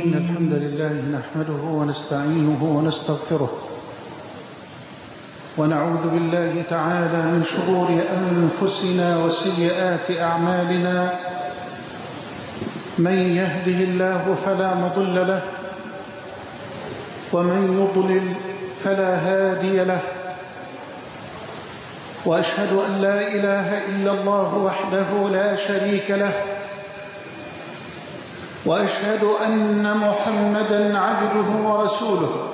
إن الحمد لله نحمده ونستعينه ونستغفره ونعوذ بالله تعالى من شرور أنفسنا وسيئات أعمالنا. من يهده الله فلا مضل له ومن يضلل فلا هادي له، وأشهد أن لا إله إلا الله وحده لا شريك له، وأشهد أن محمدًا عبده ورسوله.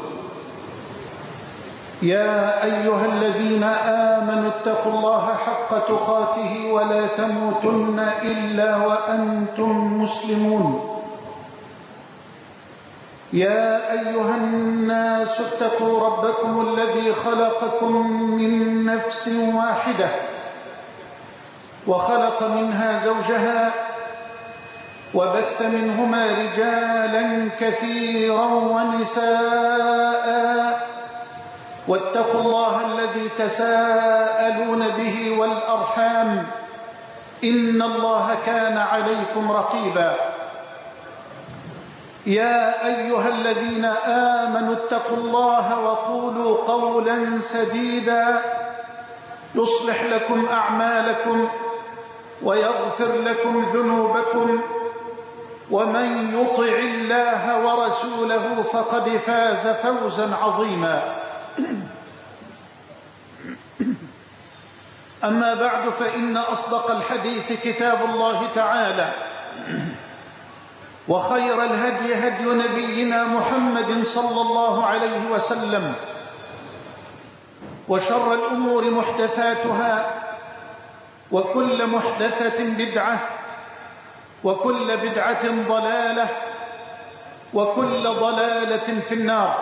يا أيها الذين آمنوا اتقوا الله حق تقاته ولا تموتن إلا وأنتم مسلمون. يا أيها الناس اتقوا ربكم الذي خلقكم من نفس واحدة وخلق منها زوجها وبث منهما رجالا كثيرا ونساء، واتقوا الله الذي تساءلون به والأرحام إن الله كان عليكم رقيبا. يا أيها الذين آمنوا اتقوا الله وقولوا قولا سديدا يصلح لكم أعمالكم ويغفر لكم ذنوبكم، ومن يطع الله ورسوله فقد فاز فوزا عظيما. أما بعد، فإن أصدق الحديث كتاب الله تعالى، وخير الهدي هدي نبينا محمد صلى الله عليه وسلم، وشر الأمور محدثاتها، وكل محدثة بدعة، وكل بدعة ضلالة، وكل ضلالة في النار.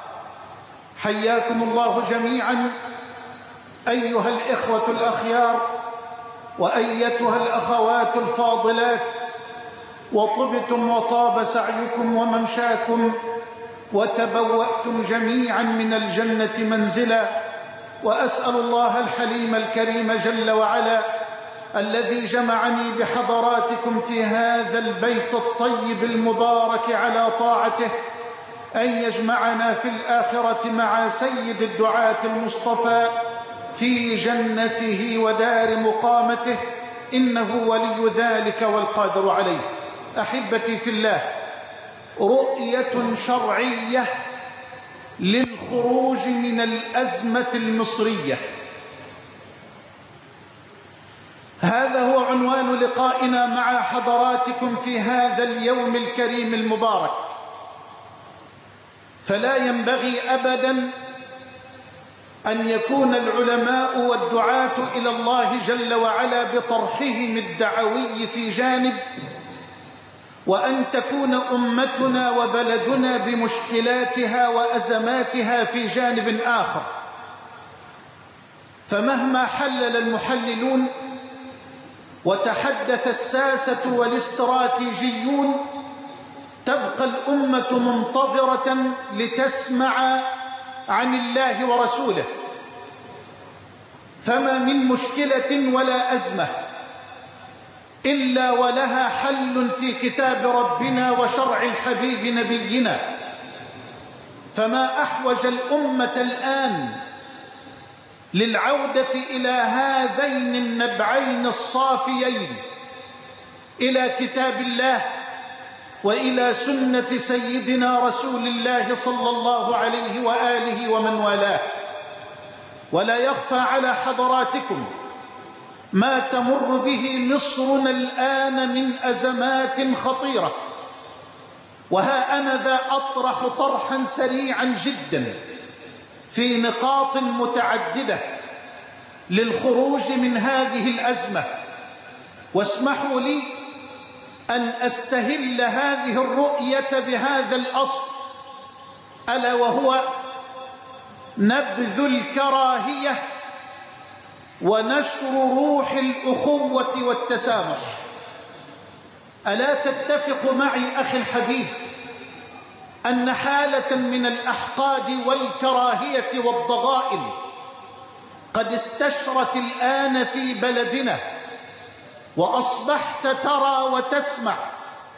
حياكم الله جميعا أيها الإخوة الأخيار وأيتها الأخوات الفاضلات، وطبتم وطاب سعيكم وممشاكم، وتبوأتم جميعا من الجنة منزلا. وأسأل الله الحليم الكريم جل وعلا الذي جمعني بحضراتكم في هذا البيت الطيب المبارك على طاعته أن يجمعنا في الآخرة مع سيد الدعاة المصطفى في جنته ودار مقامته، إنه ولي ذلك والقادر عليه. أحبتي في الله، رؤية شرعية للخروج من الأزمة المصرية، هذا هو عنوان لقائنا مع حضراتكم في هذا اليوم الكريم المبارك. فلا ينبغي أبداً أن يكون العلماء والدعاة إلى الله جل وعلا بطرحهم الدعوي في جانب، وأن تكون أمتنا وبلدنا بمشكلاتها وأزماتها في جانب آخر. فمهما حلل المحللون وتحدث الساسة والاستراتيجيون، تبقى الأمة منتظرة لتسمع عن الله ورسوله. فما من مشكلة ولا أزمة إلا ولها حل في كتاب ربنا وشرع الحبيب نبينا. فما أحوج الأمة الآن للعودة إلى هذين النبعين الصافيين، إلى كتاب الله وإلى سنة سيدنا رسول الله صلى الله عليه وآله ومن والاه. ولا يخفى على حضراتكم ما تمر به مصرنا الآن من أزمات خطيرة. وها أنا ذا أطرح طرحا سريعا جدا في نقاط متعددة للخروج من هذه الأزمة. واسمحوا لي أن أستهل هذه الرؤية بهذا الأصل، ألا وهو نبذ الكراهية ونشر روح الأخوة والتسامح. ألا تتفق معي أخي الحبيب أن حالة من الأحقاد والكراهية والضغائن قد استشرت الآن في بلدنا، وأصبحت ترى وتسمع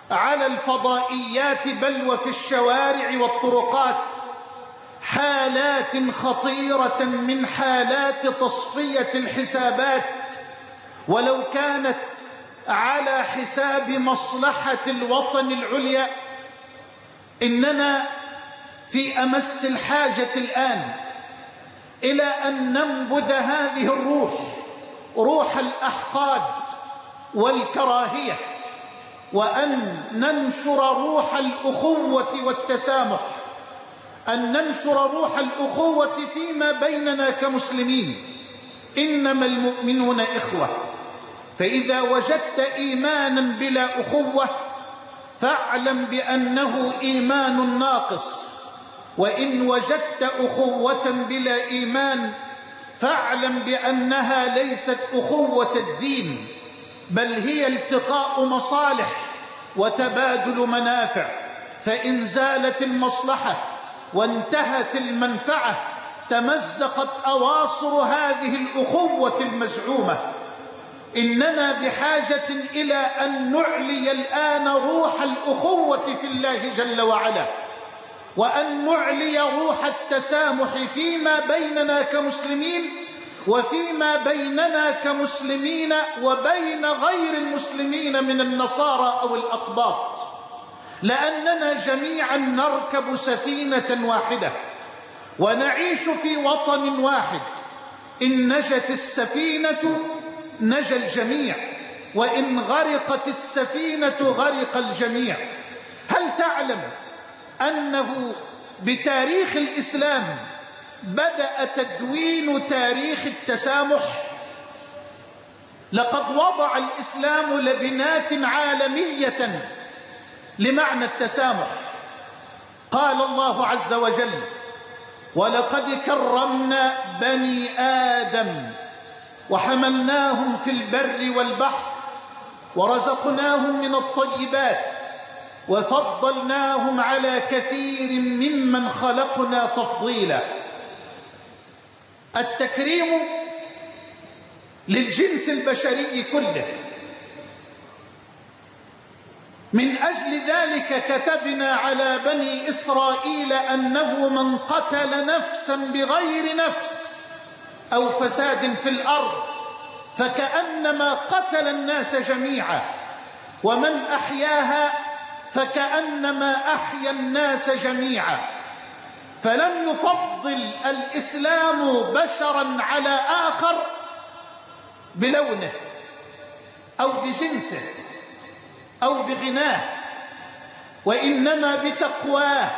على الفضائيات بل وفي الشوارع والطرقات حالات خطيرة من حالات تصفية الحسابات، ولو كانت على حساب مصلحة الوطن العليا. إننا في أمس الحاجة الآن إلى أن ننبذ هذه الروح، روح الأحقاد والكراهية، وأن ننشر روح الأخوة والتسامح، أن ننشر روح الأخوة فيما بيننا كمسلمين. إنما المؤمنون إخوة، فإذا وجدت إيمانا بلا أخوة فاعلم بأنه إيمان ناقص، وإن وجدت أخوة بلا إيمان فاعلم بأنها ليست أخوة الدين، بل هي التقاء مصالح وتبادل منافع. فإن زالت المصلحة وانتهت المنفعة تمزقت أواصر هذه الأخوة المزعومة. إننا بحاجة إلى أن نعلي الآن روح الأخوة في الله جل وعلا، وأن نعلي روح التسامح فيما بيننا كمسلمين، وفيما بيننا كمسلمين وبين غير المسلمين من النصارى أو الأقباط، لأننا جميعا نركب سفينة واحدة ونعيش في وطن واحد. إن نجت السفينة نجا الجميع، وإن غرقت السفينة غرق الجميع. هل تعلم أنه بتاريخ الإسلام بدأ تدوين تاريخ التسامح؟ لقد وضع الإسلام لبنات عالمية لمعنى التسامح. قال الله عز وجل: ولقد كرمنا بني آدم وحملناهم في البر والبحر ورزقناهم من الطيبات وفضلناهم على كثير ممن خلقنا تفضيلا. التكريم للجنس البشري كله. من أجل ذلك كتبنا على بني إسرائيل أنه من قتل نفسا بغير نفس أو فساد في الأرض فكأنما قتل الناس جميعا، ومن أحياها فكأنما أحيا الناس جميعا. فلم يفضل الإسلام بشرا على آخر بلونه أو بجنسه أو بغناه، وإنما بتقواه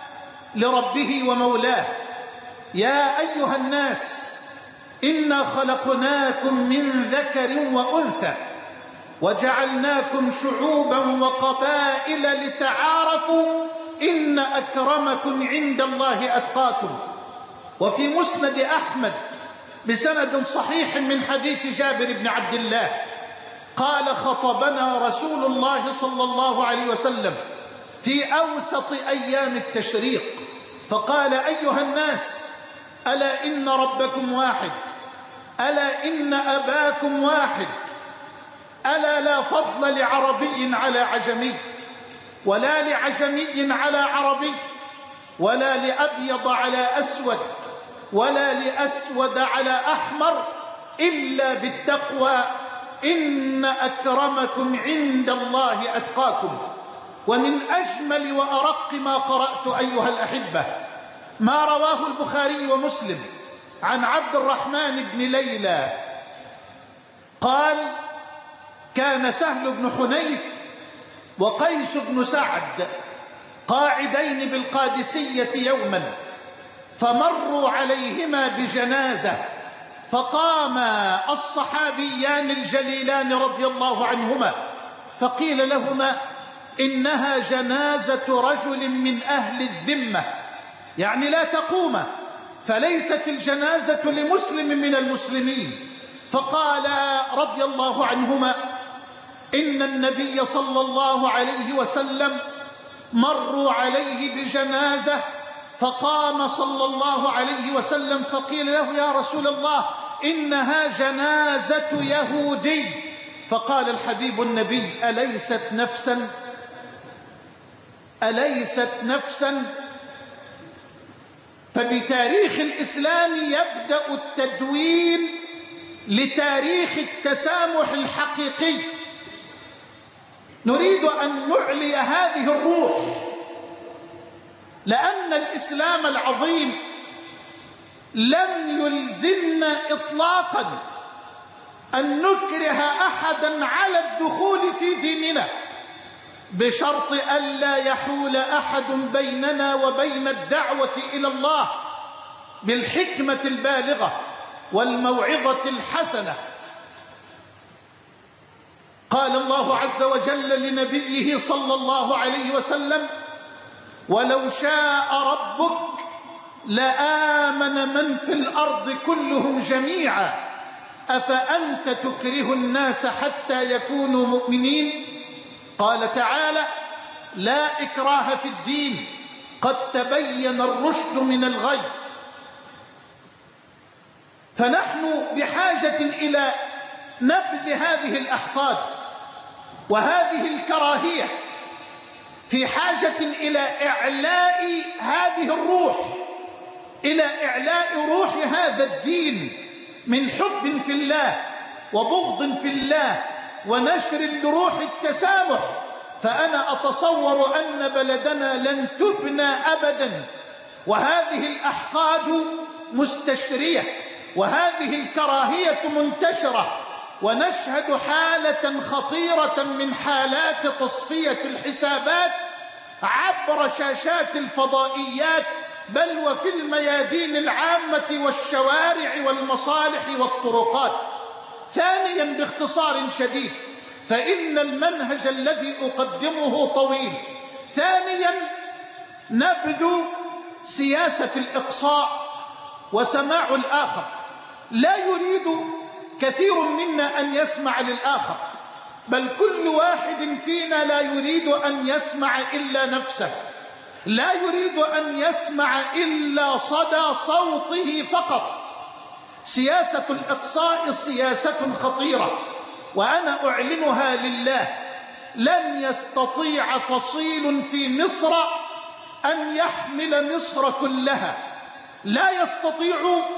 لربه ومولاه. يا أيها الناس إنا خلقناكم من ذكر وأنثى وجعلناكم شعوبا وقبائل لتعارفوا إن أكرمكم عند الله أتقاكم. وفي مسند أحمد بسند صحيح من حديث جابر بن عبد الله قال: خطبنا رسول الله صلى الله عليه وسلم في أوسط أيام التشريق فقال: أيها الناس، ألا إن ربكم واحد، ألا إن أباكم واحد، ألا لا فضل لعربي على عجمي، ولا لعجمي على عربي، ولا لأبيض على أسود، ولا لأسود على أحمر، إلا بالتقوى، إن أكرمكم عند الله أتقاكم. ومن أجمل وأرق ما قرأت أيها الأحبة ما رواه البخاري ومسلم عن عبد الرحمن بن ليلى قال: كان سهل بن حنيف وقيس بن سعد قاعدين بالقادسية يوما، فمروا عليهما بجنازة، فقام الصحابيان الجليلان رضي الله عنهما فقيل لهما: إنها جنازة رجل من أهل الذمة، يعني لا تقوم، فليست الجنازة لمسلم من المسلمين. فقال رضي الله عنهما: إن النبي صلى الله عليه وسلم مروا عليه بجنازة، فقام صلى الله عليه وسلم فقيل له: يا رسول الله، إنها جنازة يهودي. فقال الحبيب النبي: أليست نفسا؟ أليست نفسا؟ فبتاريخ الإسلام يبدأ التدوين لتاريخ التسامح الحقيقي. نريد أن نعلي هذه الروح، لأن الإسلام العظيم لم يلزمنا إطلاقا أن نكره أحدا على الدخول في ديننا، بشرط ألا يحول أحد بيننا وبين الدعوة إلى الله بالحكمة البالغة والموعظة الحسنة. قال الله عز وجل لنبيه صلى الله عليه وسلم: ولو شاء ربك لآمن من في الأرض كلهم جميعا أفأنت تكره الناس حتى يكونوا مؤمنين؟ قال تعالى: لا إكراه في الدين قد تبين الرشد من الغي. فنحن بحاجة إلى نبذ هذه الأحقاد وهذه الكراهية، في حاجة إلى إعلاء هذه الروح، إلى إعلاء روح هذا الدين من حب في الله وبغض في الله ونشر لروح التسامح. فأنا أتصور أن بلدنا لن تبنى أبدا وهذه الأحقاد مستشرية وهذه الكراهية منتشرة، ونشهد حالة خطيرة من حالات تصفية الحسابات عبر شاشات الفضائيات، بل وفي الميادين العامة والشوارع والمصالح والطرقات. ثانيا، باختصار شديد، فإن المنهج الذي أقدمه طويل. ثانيا، نبذ سياسة الإقصاء وسماع الآخر. لا يريد كثير منا أن يسمع للآخر، بل كل واحد فينا لا يريد أن يسمع إلا نفسه، لا يريد أن يسمع إلا صدى صوته فقط. سياسة الإقصاء سياسة خطيرة، وأنا أعلنها لله: لن يستطيع فصيل في مصر أن يحمل مصر كلها. لا يستطيع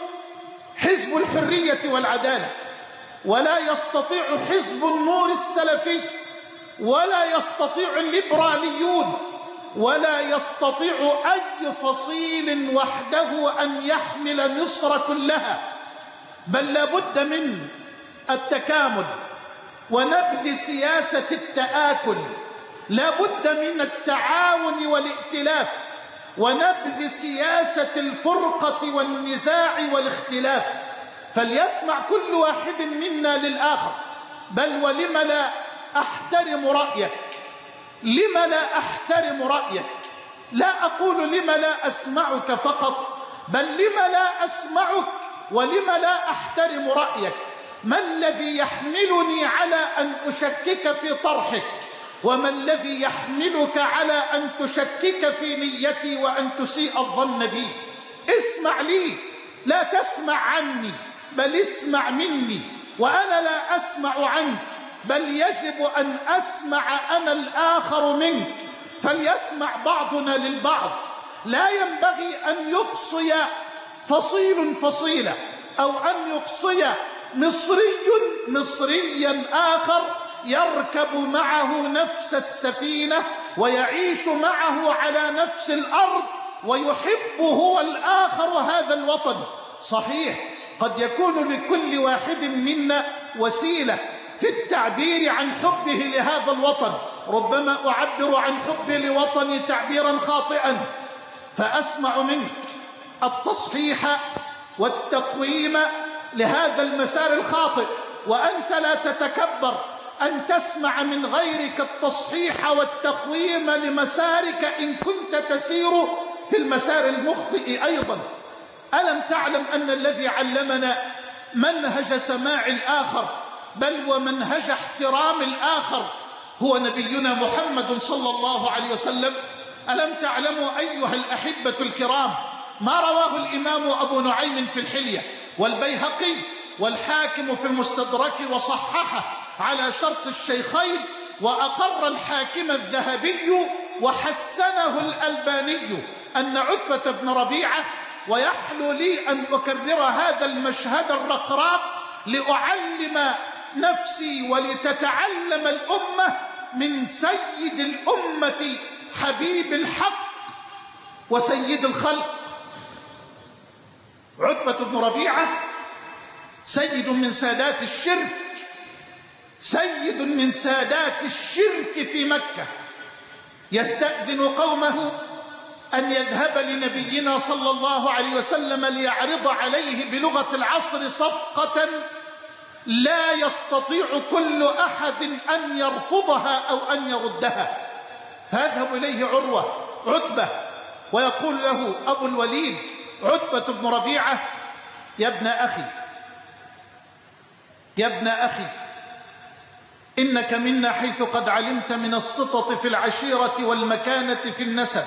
حزب الحرية والعدالة، ولا يستطيع حزب النور السلفي، ولا يستطيع الليبراليون، ولا يستطيع أي فصيل وحده أن يحمل مصر كلها، بل لابد من التكامل ونبذ سياسة التآكل. لابد من التعاون والائتلاف ونبذ سياسة الفرقة والنزاع والاختلاف. فليسمع كل واحد منا للآخر. بل ولم لا أحترم رأيك؟ لم لا أحترم رأيك؟ لا أقول لم لا أسمعك فقط، بل لم لا أسمعك ولم لا أحترم رأيك؟ ما الذي يحملني على أن أشكك في طرحك؟ وما الذي يحملك على أن تشكك في نيتي وأن تسيء الظن بي؟ اسمع لي، لا تسمع عني، بل اسمع مني. وأنا لا أسمع عنك، بل يجب أن أسمع أنا الآخر منك. فليسمع بعضنا للبعض. لا ينبغي أن يقصي فصيل فصيلة، أو أن يقصي مصريا آخر يركب معه نفس السفينة ويعيش معه على نفس الأرض ويحب هو الآخر هذا الوطن. صحيح، قد يكون لكل واحد منا وسيلة في التعبير عن حبه لهذا الوطن. ربما أعبر عن حبي لوطني تعبيرا خاطئا، فأسمع منك التصحيح والتقويم لهذا المسار الخاطئ، وأنت لا تتكبر أن تسمع من غيرك التصحيح والتقويم لمسارك إن كنت تسير في المسار المخطئ أيضا. ألم تعلم أن الذي علمنا منهج سماع الآخر بل ومنهج احترام الآخر هو نبينا محمد صلى الله عليه وسلم؟ ألم تعلموا أيها الأحبة الكرام ما رواه الإمام أبو نعيم في الحلية والبيهقي والحاكم في المستدرك وصححه على شرط الشيخين، وأقر الحاكم الذهبي وحسنه الألباني أن عتبة بن ربيعة، ويحلو لي أن أكرر هذا المشهد الرقراق لأعلم نفسي ولتتعلم الأمة من سيد الأمة حبيب الحق وسيد الخلق. عتبة بن ربيعة سيد من سادات الشرك، سيد من سادات الشرك في مكة، يستأذن قومه أن يذهب لنبينا صلى الله عليه وسلم ليعرض عليه بلغة العصر صفقة لا يستطيع كل أحد أن يرفضها أو أن يردها. فيذهب إليه عتبة ويقول له أبو الوليد عتبة بن ربيعة: يا ابن أخي إنك منا حيث قد علمت من السطط في العشيرة والمكانة في النسب،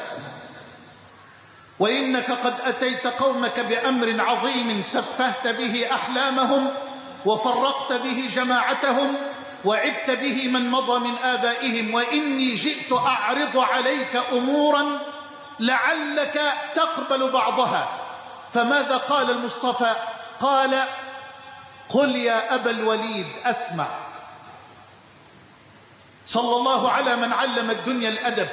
وإنك قد أتيت قومك بأمر عظيم سفهت به أحلامهم وفرقت به جماعتهم وعبت به من مضى من آبائهم، وإني جئت أعرض عليك أمورا لعلك تقبل بعضها. فماذا قال المصطفى؟ قال: قل يا أبا الوليد أسمع. صلى الله على من علم الدنيا الأدب.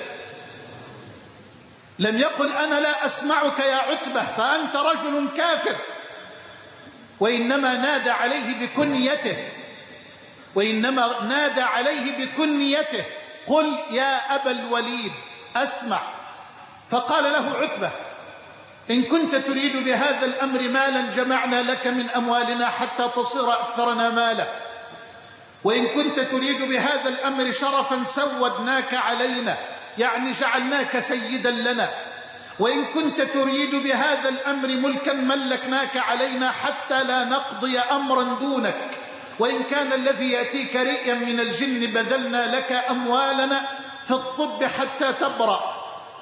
لم يقل أنا لا أسمعك يا عتبة فأنت رجل كافر، وإنما نادى عليه بكنيته قل يا أبا الوليد أسمع. فقال له عتبة: إن كنت تريد بهذا الأمر مالا جمعنا لك من أموالنا حتى تصير أكثرنا مالا، وإن كنت تريد بهذا الأمر شرفا سودناك علينا، يعني جعلناك سيدا لنا، وإن كنت تريد بهذا الأمر ملكا ملكناك علينا حتى لا نقضي أمرا دونك، وإن كان الذي يأتيك رئيا من الجن بذلنا لك أموالنا في الطب حتى تبرأ.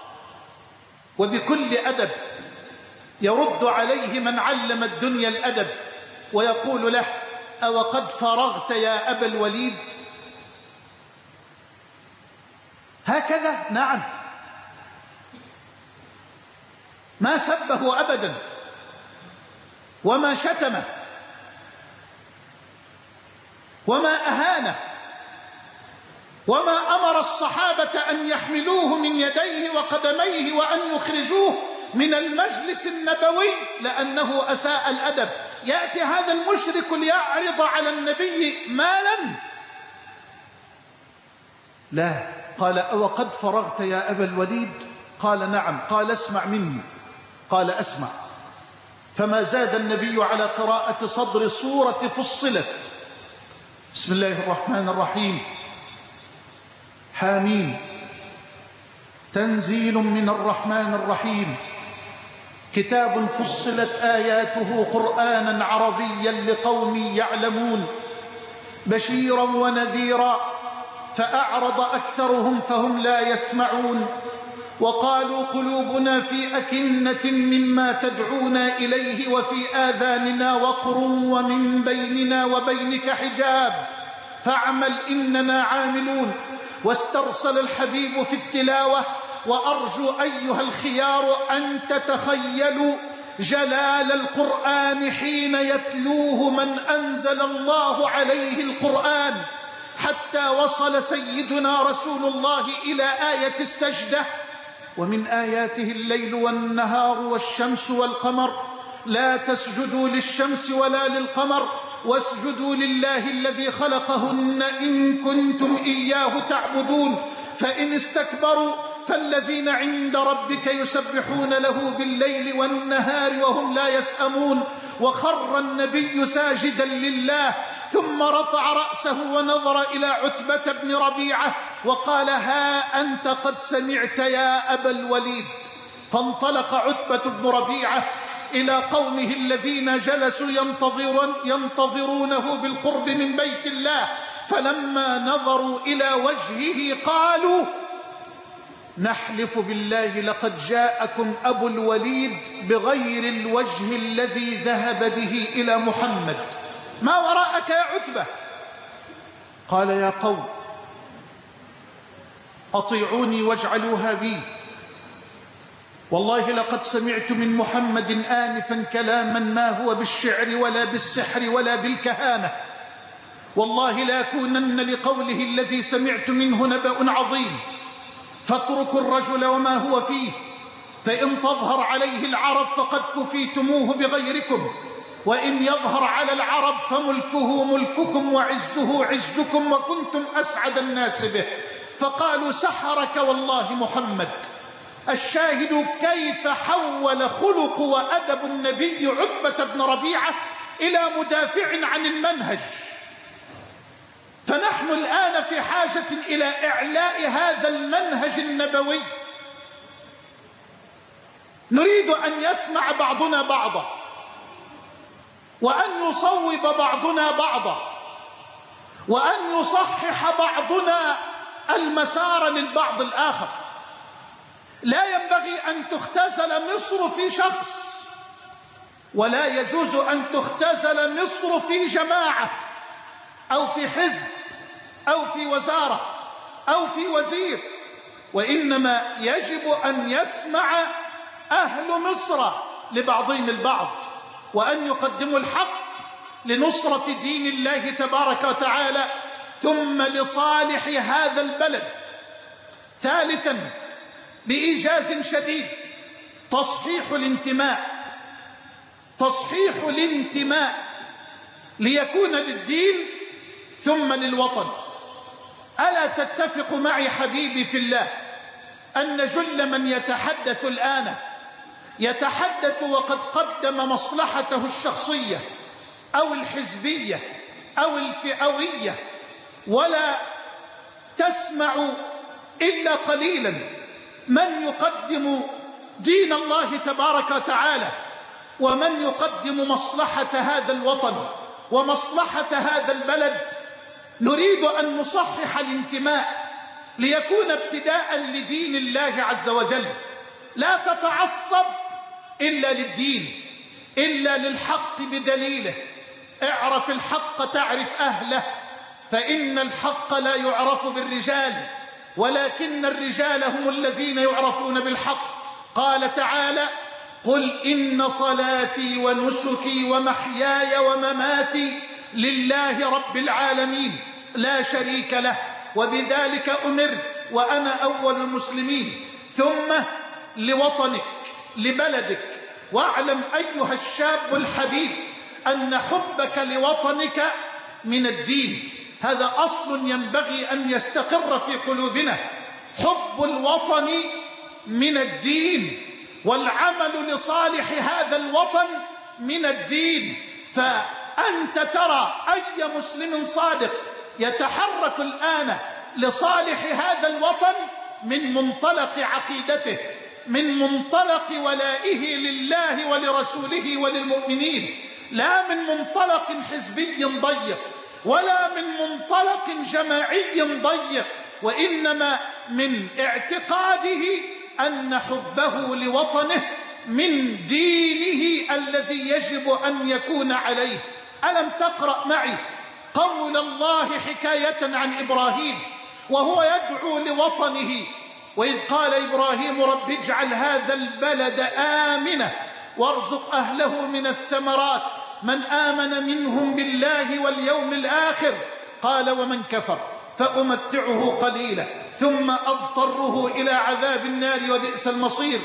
وبكل أدب يرد عليه من علم الدنيا الأدب ويقول له: أو قد فرغت يا أبا الوليد؟ هكذا؟ نعم. ما سبه أبدا وما شتمه وما أهانه وما أمر الصحابة أن يحملوه من يديه وقدميه وأن يخرجوه من المجلس النبوي لأنه أساء الأدب. يأتي هذا المشرك ليعرض على النبي مالا؟ لا. قال: أو قد فرغت يا أبا الوليد؟ قال: نعم. قال: اسمع مني. قال: أسمع. فما زاد النبي على قراءة صدر سورة فصلت. بسم الله الرحمن الرحيم. حامين. تنزيل من الرحمن الرحيم. كتاب فصلت آياته قرآنا عربيا لقوم يعلمون بشيرا ونذيرا فأعرض أكثرهم فهم لا يسمعون وقالوا قلوبنا في أكنة مما تدعونا إليه وفي آذاننا وقر ومن بيننا وبينك حجاب فاعمل إننا عاملون. واسترسل الحبيب في التلاوة: وأرجو أيها الخيار أن تتخيلوا جلال القرآن حين يتلوه من أنزل الله عليه القرآن، حتى وصل سيدنا رسول الله إلى آية السجدة: ومن آياته الليل والنهار والشمس والقمر لا تسجدوا للشمس ولا للقمر واسجدوا لله الذي خلقهن إن كنتم إياه تعبدون فإن استكبروا فالذين عند ربك يسبحون له بالليل والنهار وهم لا يسأمون. وخر النبي ساجدا لله ثم رفع رأسه ونظر إلى عتبة بن ربيعة وقال: ها أنت قد سمعت يا أبا الوليد. فانطلق عتبة بن ربيعة إلى قومه الذين جلسوا ينتظرونه بالقرب من بيت الله، فلما نظروا إلى وجهه قالوا: نحلف بالله لقد جاءكم أبو الوليد بغير الوجه الذي ذهب به إلى محمد، ما وراءك يا عتبة؟ قال: يا قوم أطيعوني واجعلوها بي. والله لقد سمعت من محمد آنفا كلاما ما هو بالشعر ولا بالسحر ولا بالكهانة، والله لا يكونن لقوله الذي سمعت منه نبأ عظيم. فاتركوا الرجل وما هو فيه، فإن تظهر عليه العرب فقد كفيتموه بغيركم، وإن يظهر على العرب فملكه ملككم وعزه عزكم وكنتم أسعد الناس به. فقالوا سحرك والله محمد. الشاهد كيف حول خلق وأدب النبي عتبة بن ربيعة إلى مدافع عن المنهج. فنحن الآن في حاجة إلى إعلاء هذا المنهج النبوي. نريد أن يسمع بعضنا بعضا، وأن يصوب بعضنا بعضا، وأن يصحح بعضنا المسار للبعض الآخر. لا ينبغي أن تختزل مصر في شخص، ولا يجوز أن تختزل مصر في جماعة أو في حزب أو في وزارة أو في وزير، وإنما يجب أن يسمع أهل مصر لبعضهم البعض، وأن يقدموا الحق لنصرة دين الله تبارك وتعالى ثم لصالح هذا البلد. ثالثا بإيجاز شديد تصحيح الانتماء ليكون للدين ثم للوطن. ألا تتفق معي حبيبي في الله أن جل من يتحدث الآن يتحدث وقد قدم مصلحته الشخصية أو الحزبية أو الفئوية، ولا تسمع إلا قليلا من يقدم دين الله تبارك وتعالى، ومن يقدم مصلحة هذا الوطن ومصلحة هذا البلد. نريد أن نصحح الانتماء ليكون ابتداء لدين الله عز وجل. لا تتعصب إلا للدين، إلا للحق بدليله. اعرف الحق تعرف أهله، فإن الحق لا يعرف بالرجال، ولكن الرجال هم الذين يعرفون بالحق. قال تعالى: قل إن صلاتي ونسكي ومحياي ومماتي لله رب العالمين لا شريك له وبذلك أمرت وأنا أول المسلمين. ثم لوطنك لبلدك. واعلم أيها الشاب الحبيب أن حبك لوطنك من الدين، هذا أصل ينبغي أن يستقر في قلوبنا. حب الوطن من الدين، والعمل لصالح هذا الوطن من الدين. فأنت ترى أي مسلم صادق يتحرك الآن لصالح هذا الوطن من منطلق عقيدته، من منطلق ولائه لله ولرسوله وللمؤمنين، لا من منطلق حزبي ضيق ولا من منطلق جماعي ضيق، وإنما من اعتقاده أن حبه لوطنه من دينه الذي يجب أن يكون عليه. ألم تقرأ معي قول الله حكاية عن إبراهيم وهو يدعو لوطنه، وإذ قال إبراهيم: رب اجعل هذا البلد آمنا وارزق أهله من الثمرات من آمن منهم بالله واليوم الآخر، قال: ومن كفر فأمتعه قليلا ثم أضطره إلى عذاب النار وبئس المصير.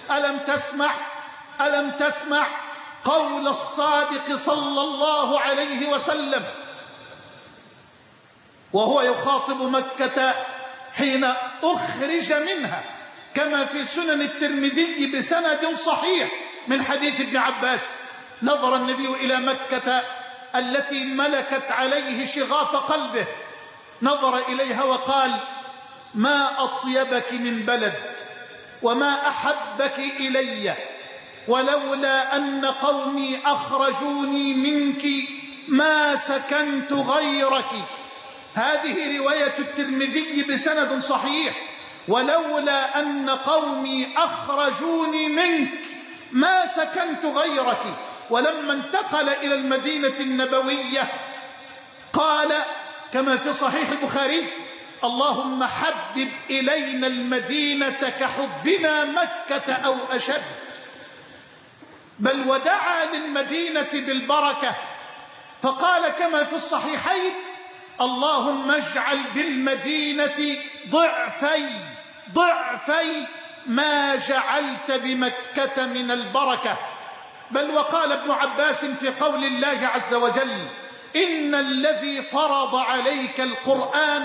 ألم تسمع قول الصادق صلى الله عليه وسلم وهو يخاطب مكة حين أخرج منها، كما في سنن الترمذي بسند صحيح من حديث ابن عباس: نظر النبي إلى مكة التي ملكت عليه شغاف قلبه، نظر إليها وقال: ما أطيبك من بلد وما أحبك إلي، ولولا أن قومي أخرجوني منك ما سكنت غيرك. هذه رواية الترمذي بسند صحيح: ولولا أن قومي أخرجوني منك ما سكنت غيرك. ولما انتقل إلى المدينة النبوية قال كما في صحيح البخاري: اللهم حبب إلينا المدينة كحبنا مكة أو أشد، بل ودعا للمدينة بالبركة فقال كما في الصحيحين: اللهم اجعل بالمدينة ضعفي ما جعلت بمكة من البركة. بل وقال ابن عباس في قول الله عز وجل: إن الذي فرض عليك القرآن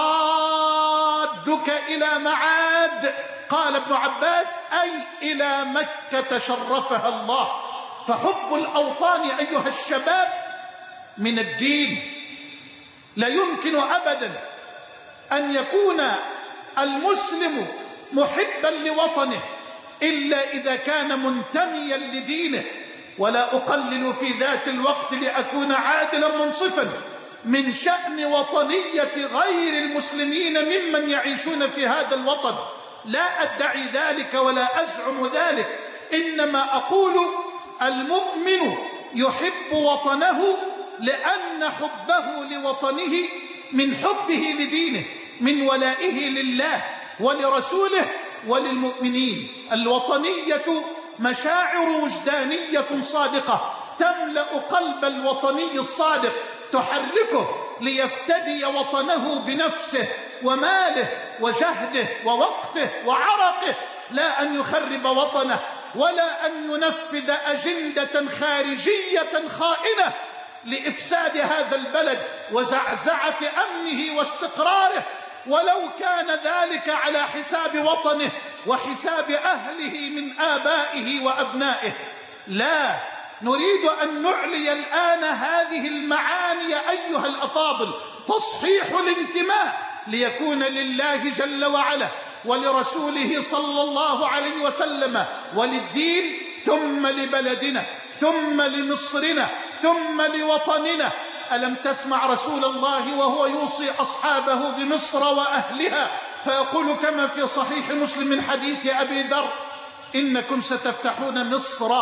لرادك إلى معاد. قال ابن عباس: أي إلى مكة شرفها الله. فحب الأوطان أيها الشباب من الدين. لا يمكن أبدا أن يكون المسلم محبا لوطنه إلا إذا كان منتميا لدينه. ولا أقلل في ذات الوقت لأكون عادلا منصفا من شأن وطنية غير المسلمين ممن يعيشون في هذا الوطن، لا أدعي ذلك ولا أزعم ذلك، إنما أقول المؤمن يحب وطنه لأن حبه لوطنه من حبه لدينه، من ولائه لله ولرسوله وللمؤمنين. الوطنية مشاعر وجدانية صادقة تملأ قلب الوطني الصادق، تحركه ليفتدي وطنه بنفسه وماله وجهده ووقته وعرقه، لا أن يخرب وطنه ولا أن ينفذ أجندة خارجية خائنة لإفساد هذا البلد وزعزعة أمنه واستقراره، ولو كان ذلك على حساب وطنه وحساب أهله من آبائه وأبنائه. لا نريد أن نعلي الآن هذه المعاني أيها الأفاضل، تصحيح الانتماء ليكون لله جل وعلا ولرسوله صلى الله عليه وسلم وللدين، ثم لبلدنا، ثم لمصرنا، ثم لوطننا. ألم تسمع رسول الله وهو يوصي أصحابه بمصر وأهلها فيقول كما في صحيح مسلم من حديث أبي ذر: إنكم ستفتحون مصر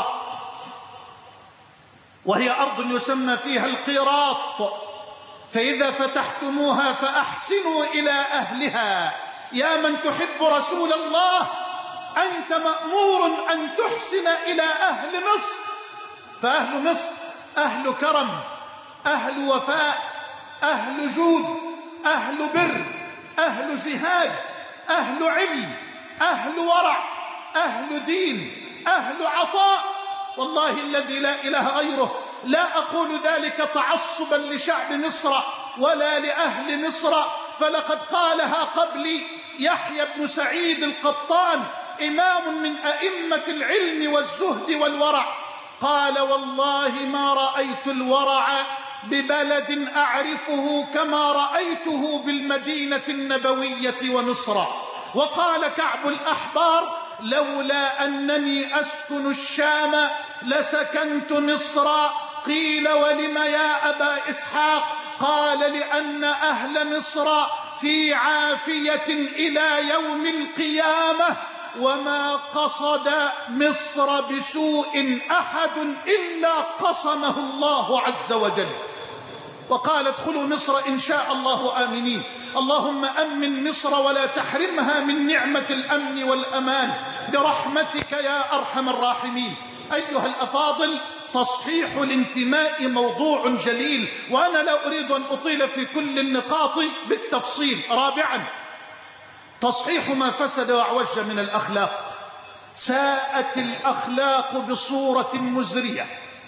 وهي أرض يسمى فيها القيراط، فإذا فتحتموها فأحسنوا إلى أهلها. يا من تحب رسول الله، أنت مأمور أن تحسن إلى أهل مصر، فأهل مصر أهل كرم، أهل وفاء، أهل جود، أهل بر، أهل جهاد، أهل علم، أهل ورع، أهل دين، أهل عطاء. والله الذي لا إله غيره لا أقول ذلك تعصبا لشعب مصر ولا لأهل مصر، فلقد قالها قبلي يحيى بن سعيد القطان، إمام من أئمة العلم والزهد والورع، قال: والله ما رأيت الورع ببلد أعرفه كما رأيته بالمدينة النبوية ومصر. وقال كعب الأحبار: لولا أنني أسكن الشام لسكنت مصر. قيل: ولم يا أبا إسحاق؟ قال: لأن أهل مصر في عافية إلى يوم القيامة، وما قصد مصر بسوء أحد إلا قصمه الله عز وجل. وقال: ادخلوا مصر إن شاء الله آمنين. اللهم أمن مصر ولا تحرمها من نعمة الأمن والأمان برحمتك يا أرحم الراحمين. أيها الأفاضل، تصحيح الانتماء موضوع جليل، وأنا لا أريد أن أطيل في كل النقاط بالتفصيل. رابعا، تصحيح ما فسد وأعوج من الأخلاق. ساءت الأخلاق بصورة مزرية،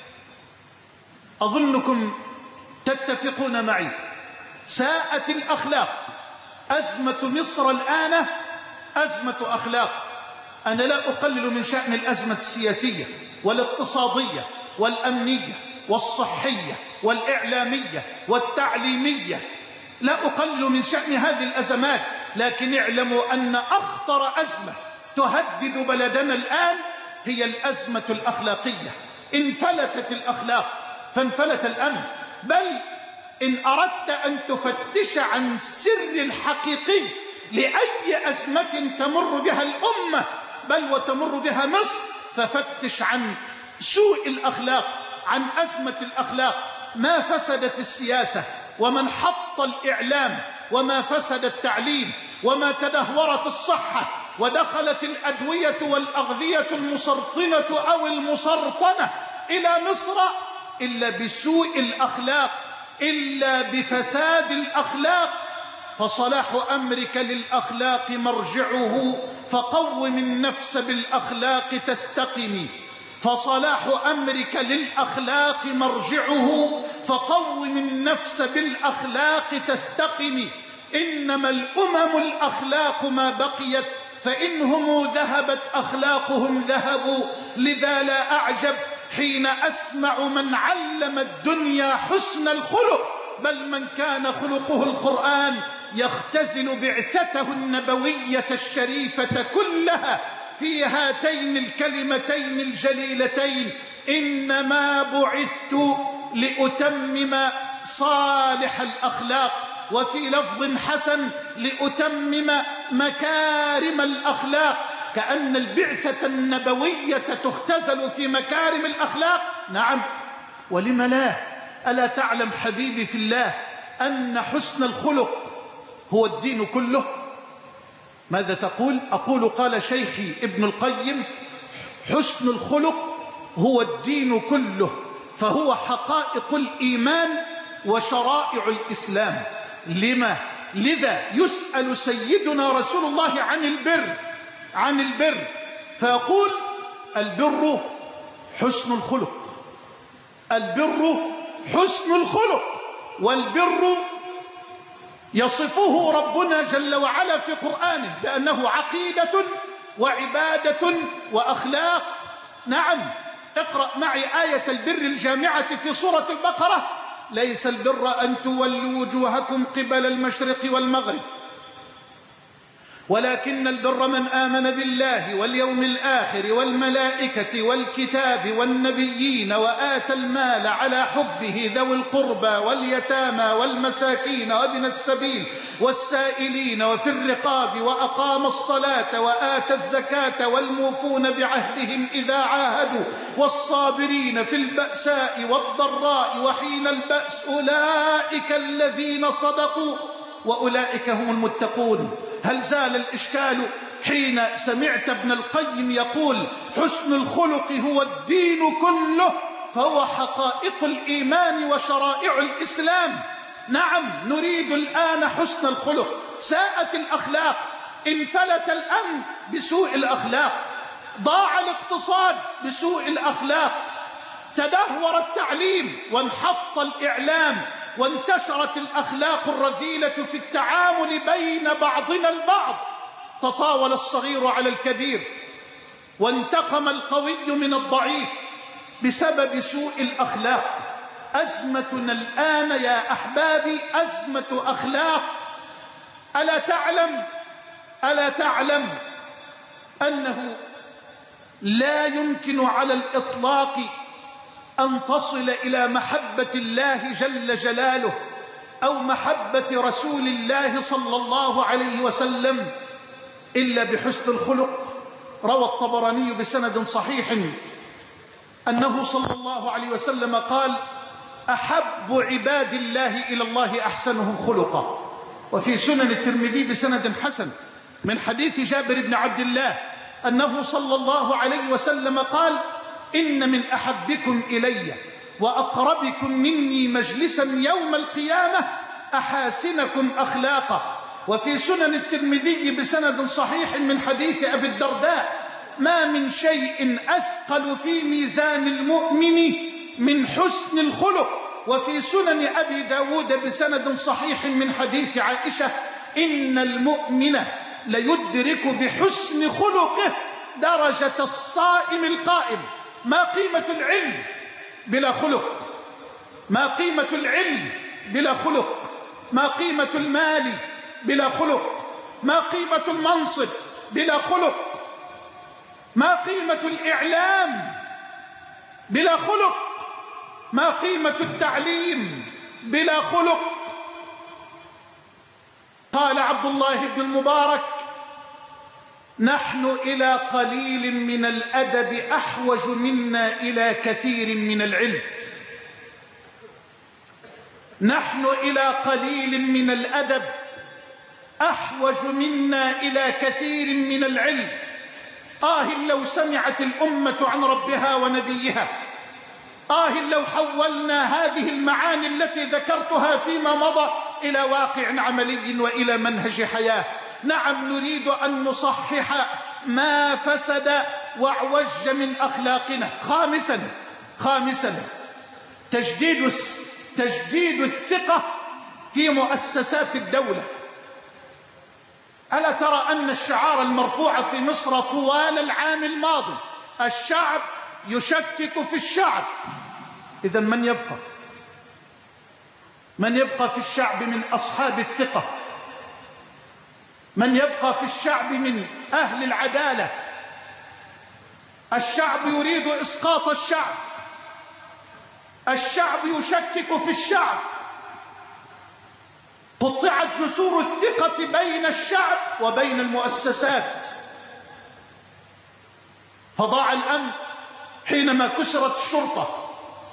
أظنكم تتفقون معي. ساءت الأخلاق. أزمة مصر الآن أزمة أخلاق. أنا لا أقلل من شأن الأزمة السياسية والاقتصادية والأمنية والصحية والإعلامية والتعليمية، لا أقلل من شأن هذه الأزمات، لكن اعلموا أن أخطر أزمة تهدد بلدنا الآن هي الأزمة الأخلاقية. انفلتت الأخلاق فانفلت الأمن. بل إن أردت أن تفتش عن سر الحقيقي لأي أزمة تمر بها الأمة بل وتمر بها مصر، ففتش عن سوء الأخلاق، عن أزمة الأخلاق. ما فسدت السياسة ومن حط الإعلام وما فسد التعليم وما تدهورت الصحة ودخلت الأدوية والأغذية المسرطنة أو المسرطنة إلى مصر إلا بسوء الأخلاق، إلا بفساد الأخلاق. فصلاح أمرك للأخلاق مرجعه، فقوم النفس بالأخلاق تستقمي. فصلاح أمرك للأخلاق مرجعه، فقوم النفس بالأخلاق تستقمي. إنما الأمم الأخلاق ما بقيت، فإنهم ذهبت أخلاقهم ذهبوا. لذا لا أعجب حين أسمع من علم الدنيا حسن الخلق، بل من كان خلقه القرآن يختزل بعثته النبوية الشريفة كلها في هاتين الكلمتين الجليلتين: إنما بعثت لأتمم صالح الأخلاق، وفي لفظ حسن: لأتمم مكارم الأخلاق. كأن البعثة النبوية تختزل في مكارم الأخلاق. نعم، ولم لا؟ ألا تعلم حبيبي في الله أن حسن الخلق هو الدين كله؟ ماذا تقول؟ أقول قال شيخي ابن القيم: حسن الخلق هو الدين كله، فهو حقائق الإيمان وشرائع الإسلام. لما؟ لذا يسأل سيدنا رسول الله عن البر فيقول: البر حسن الخلق، البر حسن الخلق. والبر يصفه ربنا جل وعلا في قرآنه بأنه عقيدة وعبادة وأخلاق. نعم، اقرأ معي آية البر الجامعة في سورة البقرة: ليس البر أن تولوا وجوهكم قبل المشرق والمغرب، ولكن البر من آمن بالله واليوم الآخر والملائكة والكتاب والنبيين وآتى المال على حبه ذوي القربى واليتامى والمساكين وابن السبيل والسائلين وفي الرقاب وأقام الصلاة وآتى الزكاة والموفون بعهدهم إذا عاهدوا والصابرين في البأساء والضراء وحين البأس أولئك الذين صدقوا وأولئك هم المتقون. هل زال الإشكال حين سمعت ابن القيم يقول: حسن الخلق هو الدين كله، فهو حقائق الإيمان وشرائع الإسلام؟ نعم، نريد الآن حسن الخلق. ساءت الأخلاق، انفلت الأمن بسوء الأخلاق، ضاع الاقتصاد بسوء الأخلاق، تدهور التعليم وانحط الإعلام، وانتشرت الأخلاق الرذيلة في التعامل بين بعضنا البعض. تطاول الصغير على الكبير، وانتقم القوي من الضعيف بسبب سوء الأخلاق. أزمتنا الآن يا أحبابي أزمة أخلاق. ألا تعلم أنه لا يمكن على الإطلاق أن تصل إلى محبة الله جل جلاله أو محبة رسول الله صلى الله عليه وسلم إلا بحسن الخلق؟ روى الطبراني بسند صحيح أنه صلى الله عليه وسلم قال: أحب عباد الله إلى الله أحسنهم خلقا. وفي سنن الترمذي بسند حسن من حديث جابر بن عبد الله أنه صلى الله عليه وسلم قال: إن من أحبكم إلي وأقربكم مني مجلسا يوم القيامة أحاسنكم أخلاقا. وفي سنن الترمذي بسند صحيح من حديث أبي الدرداء: ما من شيء أثقل في ميزان المؤمن من حسن الخلق. وفي سنن أبي داود بسند صحيح من حديث عائشة: إن المؤمن ليدرك بحسن خلقه درجة الصائم القائم. ما قيمة العلم بلا خلق؟ ما قيمة العلم بلا خلق؟ ما قيمة المال بلا خلق؟ ما قيمة المنصب بلا خلق؟ ما قيمة الإعلام بلا خلق؟ ما قيمة التعليم بلا خلق؟ قال عبد الله بن المبارك: نحن إلى قليل من الأدب أحوج منا إلى كثير من العلم. نحن إلى قليل من الأدب أحوج منا إلى كثير من العلم. لو سمعت الأمة عن ربها ونبيها. لو حولنا هذه المعاني التي ذكرتها فيما مضى إلى واقع عملي وإلى منهج حياة. نعم، نريد أن نصحح ما فسد واعوج من أخلاقنا. خامسا تجديد الثقة في مؤسسات الدولة. ألا ترى أن الشعار المرفوع في مصر طوال العام الماضي الشعب يشكك في الشعب؟ إذن من يبقى في الشعب من أصحاب الثقة؟ من يبقى في الشعب من أهل العدالة؟ الشعب يريد إسقاط الشعب. الشعب يشكك في الشعب. قطعت جسور الثقة بين الشعب وبين المؤسسات، فضاع الأمن حينما كسرت الشرطة.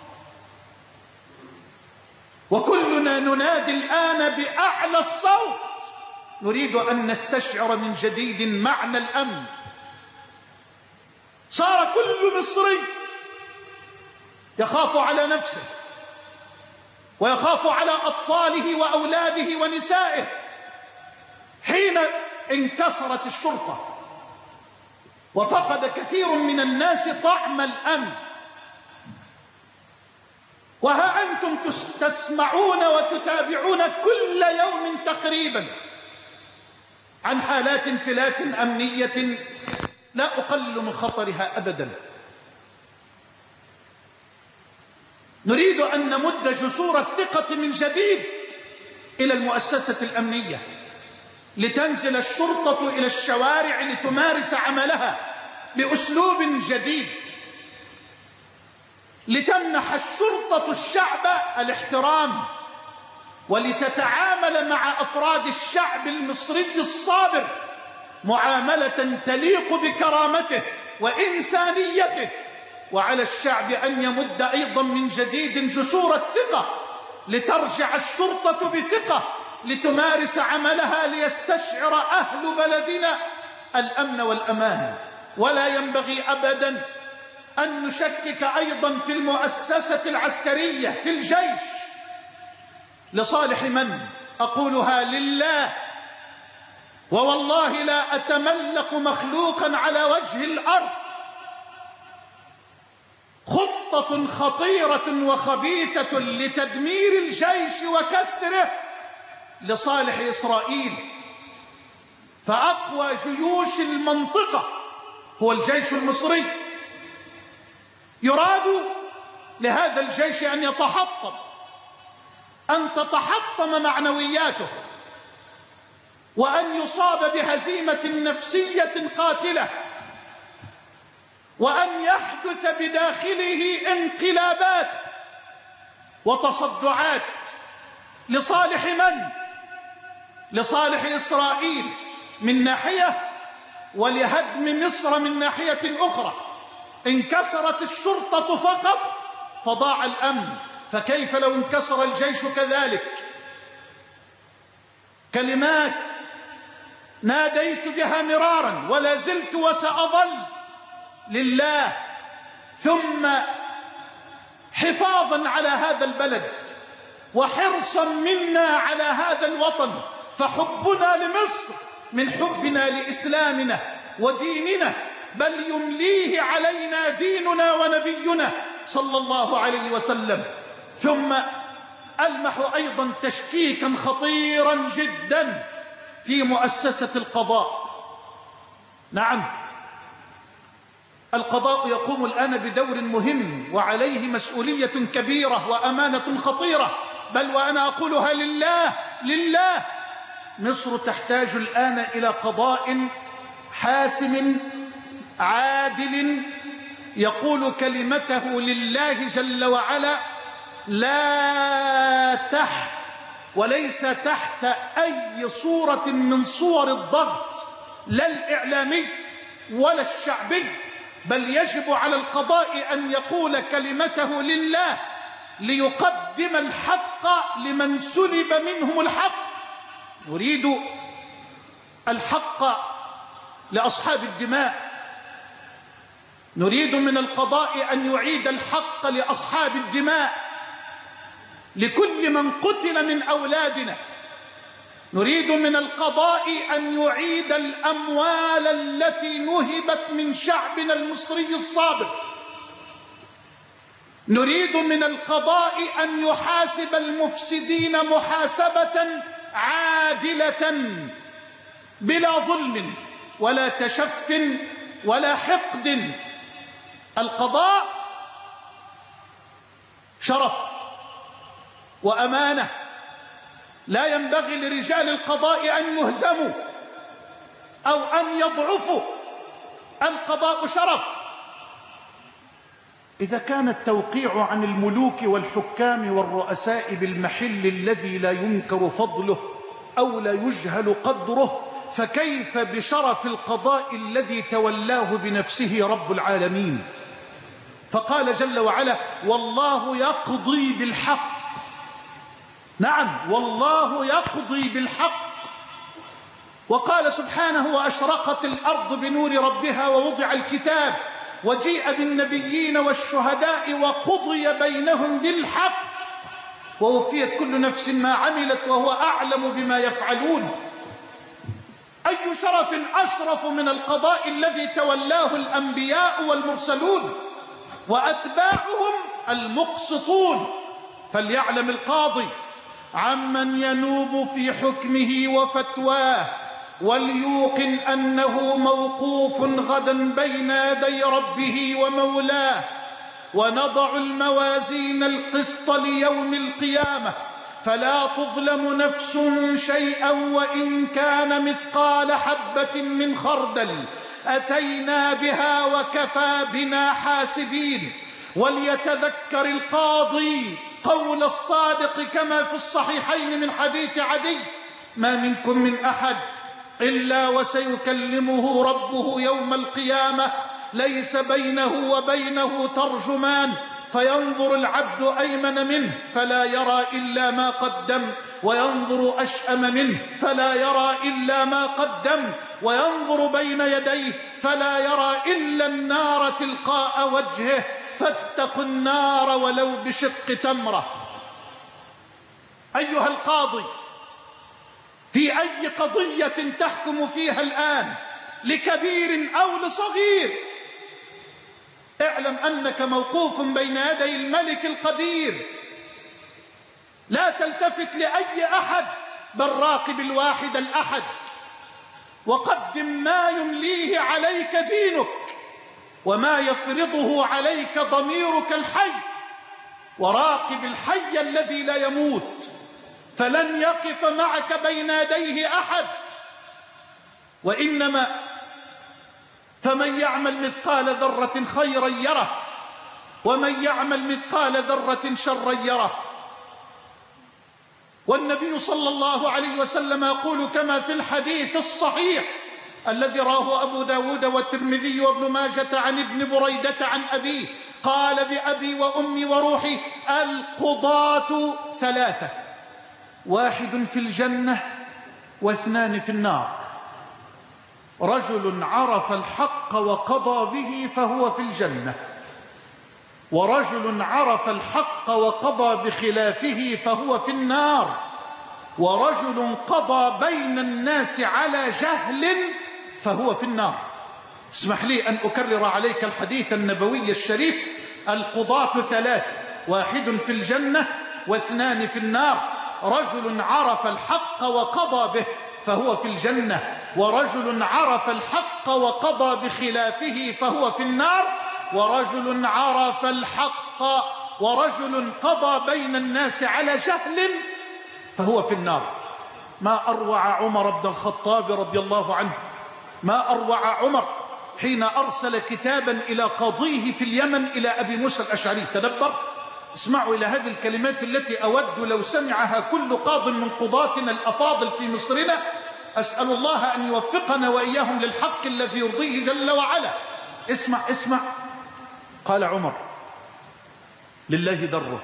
وكلنا ننادي الآن بأعلى الصوت، نريد أن نستشعر من جديد معنى الأمن. صار كل مصري يخاف على نفسه ويخاف على أطفاله وأولاده ونسائه حين انكسرت الشرطة، وفقد كثير من الناس طعم الأمن. وها أنتم تسمعون وتتابعون كل يوم تقريبا عن حالات انفلات أمنية لا أقلل من خطرها أبدا. نريد أن نمد جسور الثقة من جديد إلى المؤسسة الأمنية، لتنزل الشرطة إلى الشوارع لتمارس عملها بأسلوب جديد، لتمنح الشرطة الشعب الاحترام، ولتتعامل مع أفراد الشعب المصري الصابر معاملة تليق بكرامته وإنسانيته. وعلى الشعب أن يمد أيضا من جديد جسور الثقة، لترجع الشرطة بثقة لتمارس عملها، ليستشعر أهل بلدنا الأمن والأمان. ولا ينبغي أبدا أن نشكك أيضا في المؤسسة العسكرية، في الجيش. لصالح من؟ أقولها لله، ووالله لا أتملق مخلوقا على وجه الأرض. خطة خطيرة وخبيثة لتدمير الجيش وكسره لصالح إسرائيل، فأقوى جيوش المنطقة هو الجيش المصري. يراد لهذا الجيش أن يتحطم، أن تتحطم معنوياته، وأن يصاب بهزيمة نفسية قاتلة، وأن يحدث بداخله انقلابات وتصدعات. لصالح من؟ لصالح إسرائيل من ناحية، ولهدم مصر من ناحية أخرى. انكسرت الشرطة فقط فضاع الأمن، فكيف لو انكسر الجيش كذلك؟ كلمات ناديت بها مرارا ولا زلت وسأظل لله، ثم حفاظا على هذا البلد وحرصا منا على هذا الوطن، فحبنا لمصر من حبنا لإسلامنا وديننا، بل يمليه علينا ديننا ونبينا صلى الله عليه وسلم. ثم ألمح أيضا تشكيكا خطيرا جدا في مؤسسة القضاء. نعم، القضاء يقوم الآن بدور مهم وعليه مسؤولية كبيرة وأمانة خطيرة، بل وأنا أقولها لله مصر تحتاج الآن إلى قضاء حاسم عادل يقول كلمته لله جل وعلا، لا تحت وليس تحت أي صورة من صور الضغط، لا الإعلامي ولا الشعبي، بل يجب على القضاء أن يقول كلمته لله ليقدم الحق لمن سلب منهم الحق. نريد الحق لأصحاب الدماء، نريد من القضاء أن يعيد الحق لأصحاب الدماء، لكل من قتل من أولادنا. نريد من القضاء أن يعيد الأموال التي نهبت من شعبنا المصري الصابر. نريد من القضاء أن يحاسب المفسدين محاسبة عادلة بلا ظلم ولا تشف ولا حقد. القضاء شرف وأمانة، لا ينبغي لرجال القضاء أن يهزموا أو أن يضعفوا. القضاء شرف. إذا كان التوقيع عن الملوك والحكام والرؤساء بالمحل الذي لا ينكر فضله أو لا يجهل قدره، فكيف بشرف القضاء الذي تولاه بنفسه رب العالمين؟ فقال جل وعلا: والله يقضي بالحق. نعم، والله يقضي بالحق. وقال سبحانه: وأشرقت الأرض بنور ربها ووضع الكتاب وجيء بالنبيين والشهداء وقضي بينهم بالحق ووفيت كل نفس ما عملت وهو أعلم بما يفعلون. أي شرف أشرف من القضاء الذي تولاه الأنبياء والمرسلون وأتباعهم المقسطون. فليعلم القاضي عمن ينوب في حكمه وفتواه، وليوقن أنه موقوف غدا بين يدي ربه ومولاه. ونضع الموازين القسط ليوم القيامة فلا تظلم نفس شيئا وإن كان مثقال حبة من خردل أتينا بها وكفى بنا حاسبين. وليتذكر القاضي قول الصادق كما في الصحيحين من حديث عدي: ما منكم من أحد إلا وسيكلمه ربه يوم القيامة ليس بينه وبينه ترجمان، فينظر العبد أيمن منه فلا يرى إلا ما قدم، وينظر أشأم منه فلا يرى إلا ما قدم، وينظر بين يديه فلا يرى إلا النار تلقاء وجهه، فاتقوا النار ولو بشق تمرة. أيها القاضي، في أي قضية تحكم فيها الآن لكبير أو لصغير، اعلم أنك موقوف بين يدي الملك القدير. لا تلتفت لأي أحد، بل راقب الواحد الأحد، وقدم ما يمليه عليك دينك وما يفرضه عليك ضميرك الحي، وراقب الحي الذي لا يموت، فلن يقف معك بين يديه أحد. وإنما فمن يعمل مثقال ذرة خيرا يره، ومن يعمل مثقال ذرة شرا يره. والنبي صلى الله عليه وسلم يقول كما في الحديث الصحيح الذي رواه أبو داود والترمذي وابن ماجة عن ابن بريدة عن أبيه قال: بأبي وأمي وروحي القضاة ثلاثة، واحد في الجنة واثنان في النار، رجل عرف الحق وقضى به فهو في الجنة، ورجل عرف الحق وقضى بخلافه فهو في النار، ورجل قضى بين الناس على جهل فهو في النار. اسمح لي أن أكرر عليك الحديث النبوي الشريف: القضاة ثلاث، واحد في الجنة واثنان في النار، رجل عرف الحق وقضى به فهو في الجنة، ورجل عرف الحق وقضى بخلافه فهو في النار، ورجل عرف الحق ورجل قضى بين الناس على جهل فهو في النار. ما أروع عمر بن الخطاب رضي الله عنه، ما أروع عمر حين أرسل كتابا إلى قاضيه في اليمن إلى أبي موسى الأشعري. تدبر، اسمعوا إلى هذه الكلمات التي أود لو سمعها كل قاض من قضاتنا الأفاضل في مصرنا. أسأل الله أن يوفقنا وإياهم للحق الذي يرضيه جل وعلا. اسمع اسمع. قال عمر لله دره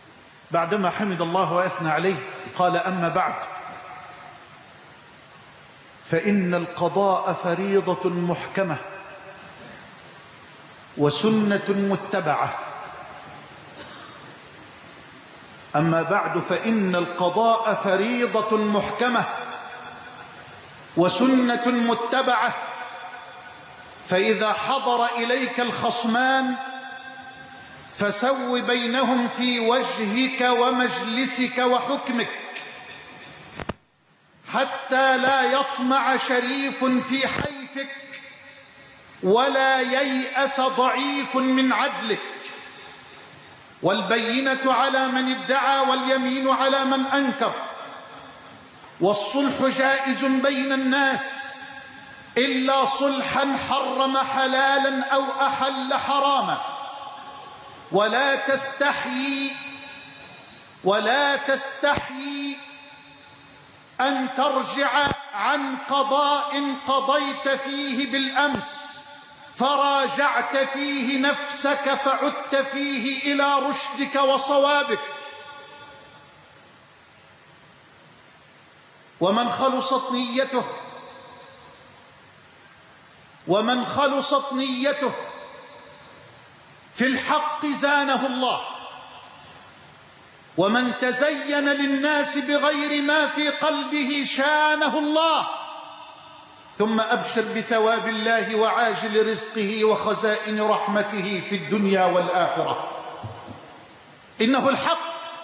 بعدما حمد الله وأثنى عليه، قال: أما بعد، فإن القضاء فريضة محكمة وسنة متبعة. أما بعد، فإن القضاء فريضة محكمة وسنة متبعة، فإذا حضر إليك الخصمان فسو بينهم في وجهك ومجلسك وحكمك، حتى لا يطمع شريف في حيفك ولا ييأس ضعيف من عدلك. والبينة على من ادعى واليمين على من أنكر. والصلح جائز بين الناس إلا صلحا حرم حلالا أو أحل حراما. ولا تستحيي أن ترجع عن قضاء قضيت فيه بالأمس فراجعت فيه نفسك فعدت فيه إلى رشدك وصوابك. ومن خلصت نيته في الحق زانه الله. ومن تزين للناس بغير ما في قلبه شانه الله. ثم أبشر بثواب الله وعاجل رزقه وخزائن رحمته في الدنيا والآخرة. إنه الحق،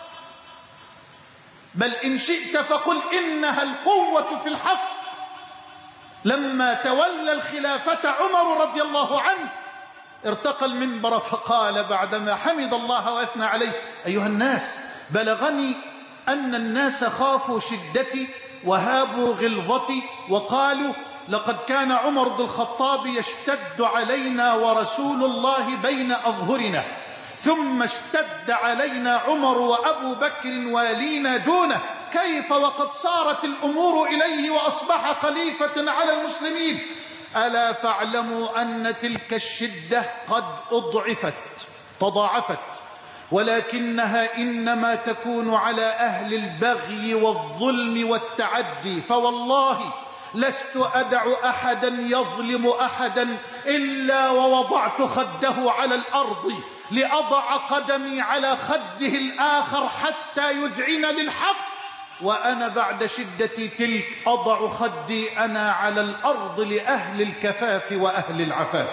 بل إن شئت فقل إنها القوة في الحق. لما تولى الخلافة عمر رضي الله عنه ارتقى المنبر فقال بعدما حمد الله وأثنى عليه: أيها الناس، بلغني أن الناس خافوا شدتي وهابوا غلظتي وقالوا لقد كان عمر بن الخطاب يشتد علينا ورسول الله بين أظهرنا، ثم اشتد علينا عمر وأبو بكر والينا دونه، كيف وقد صارت الأمور إليه وأصبح خليفة على المسلمين؟ ألا فاعلموا أن تلك الشدة قد تضاعفت، ولكنها إنما تكون على أهل البغي والظلم والتعدي. فوالله لست أدع أحدا يظلم أحدا إلا ووضعت خده على الأرض لأضع قدمي على خده الآخر حتى يذعن للحق، وأنا بعد شدتي تلك أضع خدي أنا على الأرض لأهل الكفاف وأهل العفاف.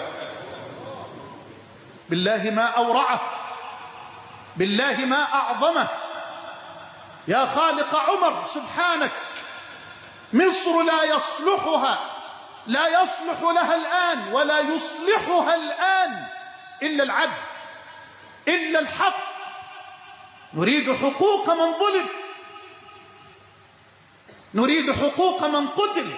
بالله ما أورعه، بالله ما أعظمه. يا خالق عمر سبحانك، مصر لا يصلح لها الآن ولا يصلحها الآن إلا العدل، إلا الحق. نريد حقوق من ظلم، نريد حقوق من قتل،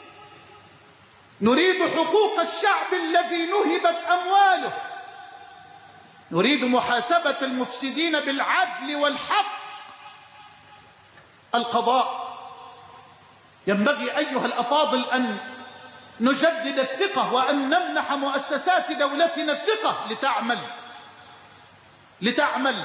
نريد حقوق الشعب الذي نهبت أمواله، نريد محاسبة المفسدين بالعدل والحق. القضاء ينبغي أيها الأفاضل أن نجدد الثقة وأن نمنح مؤسسات دولتنا الثقة لتعمل.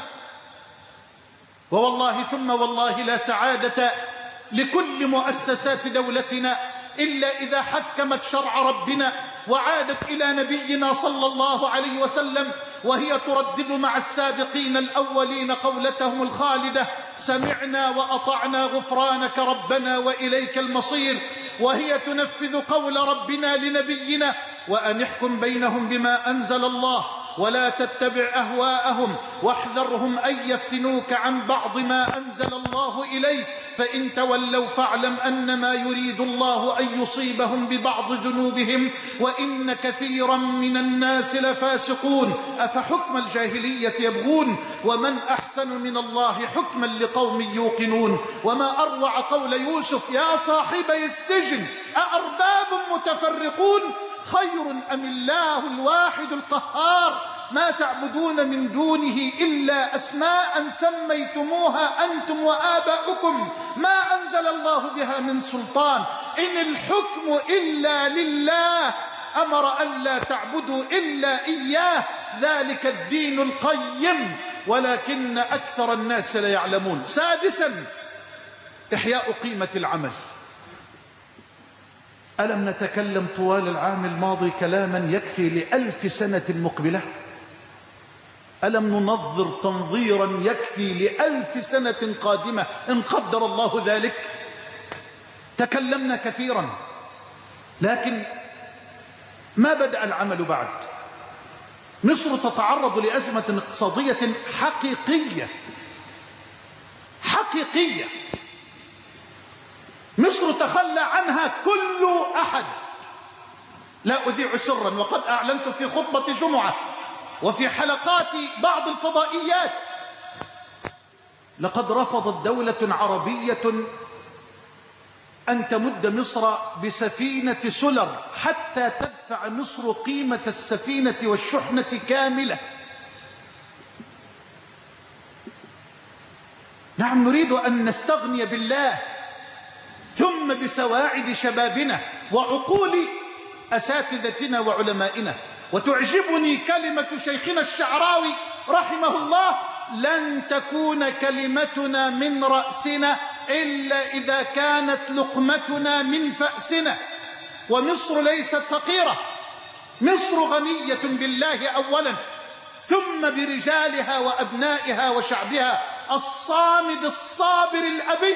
ووالله ثم والله لا سعادة لكل مؤسسات دولتنا إلا إذا حكمت شرع ربنا وعادت إلى نبينا صلى الله عليه وسلم، وهي تردد مع السابقين الأولين قولتهم الخالدة: سمعنا وأطعنا غفرانك ربنا وإليك المصير. وهي تنفذ قول ربنا لنبينا: وأن احكم بينهم بما أنزل الله ولا تتبع أهواءهم واحذرهم أن يفتنوك عن بعض ما أنزل الله إليك، فإن تولوا فاعلم أنما يريد الله أن يصيبهم ببعض ذنوبهم وإن كثيرا من الناس لفاسقون. أفحكم الجاهلية يبغون ومن أحسن من الله حكما لقوم يوقنون. وما أروع قول يوسف: يا صاحبي السجن أأرباب متفرقون خير أم الله الواحد القهار ما تعبدون من دونه إلا أسماء سميتموها أنتم وآباؤكم ما أنزل الله بها من سلطان إن الحكم إلا لله أمر ألا تعبدوا إلا إياه ذلك الدين القيم ولكن أكثر الناس لا يعلمون. سادسا، إحياء قيمة العمل. ألم نتكلم طوال العام الماضي كلاما يكفي ل1000 سنة مقبلة؟ ألم ننظر تنظيرا يكفي ل1000 سنة قادمة إن قدر الله ذلك؟ تكلمنا كثيرا، لكن ما بدأ العمل بعد. مصر تتعرض لأزمة اقتصادية حقيقية مصر تخلى عنها كل أحد. لا أذيع سرا، وقد أعلنت في خطبة جمعة وفي حلقات بعض الفضائيات، لقد رفضت دولة عربية أن تمد مصر بسفينة سلر حتى تدفع مصر قيمة السفينة والشحنة كاملة. نعم، نريد أن نستغني بالله ثم بسواعد شبابنا وعقول أساتذتنا وعلمائنا. وتعجبني كلمة شيخنا الشعراوي رحمه الله: لن تكون كلمتنا من رأسنا إلا إذا كانت لقمتنا من فأسنا. ومصر ليست فقيرة، مصر غنية بالله أولا، ثم برجالها وأبنائها وشعبها الصامد الصابر الأبي.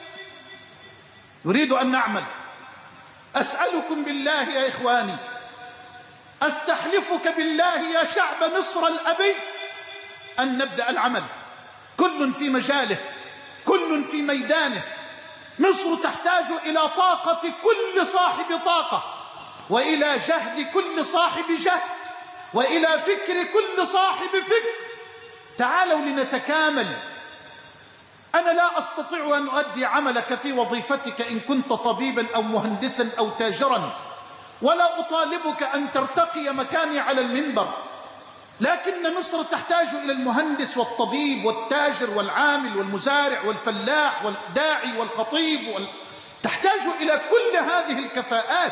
نريد أن نعمل. أسألكم بالله يا إخواني، أستحلفك بالله يا شعب مصر الأبي، أن نبدأ العمل، كل في مجاله، كل في ميدانه. مصر تحتاج إلى طاقة كل صاحب طاقة، وإلى جهد كل صاحب جهد، وإلى فكر كل صاحب فكر. تعالوا لنتكامل. أنا لا أستطيع أن أؤدي عملك في وظيفتك إن كنت طبيبا أو مهندسا أو تاجرا، ولا أطالبك أن ترتقي مكاني على المنبر، لكن مصر تحتاج إلى المهندس والطبيب والتاجر والعامل والمزارع والفلاح والداعي والخطيب تحتاج إلى كل هذه الكفاءات.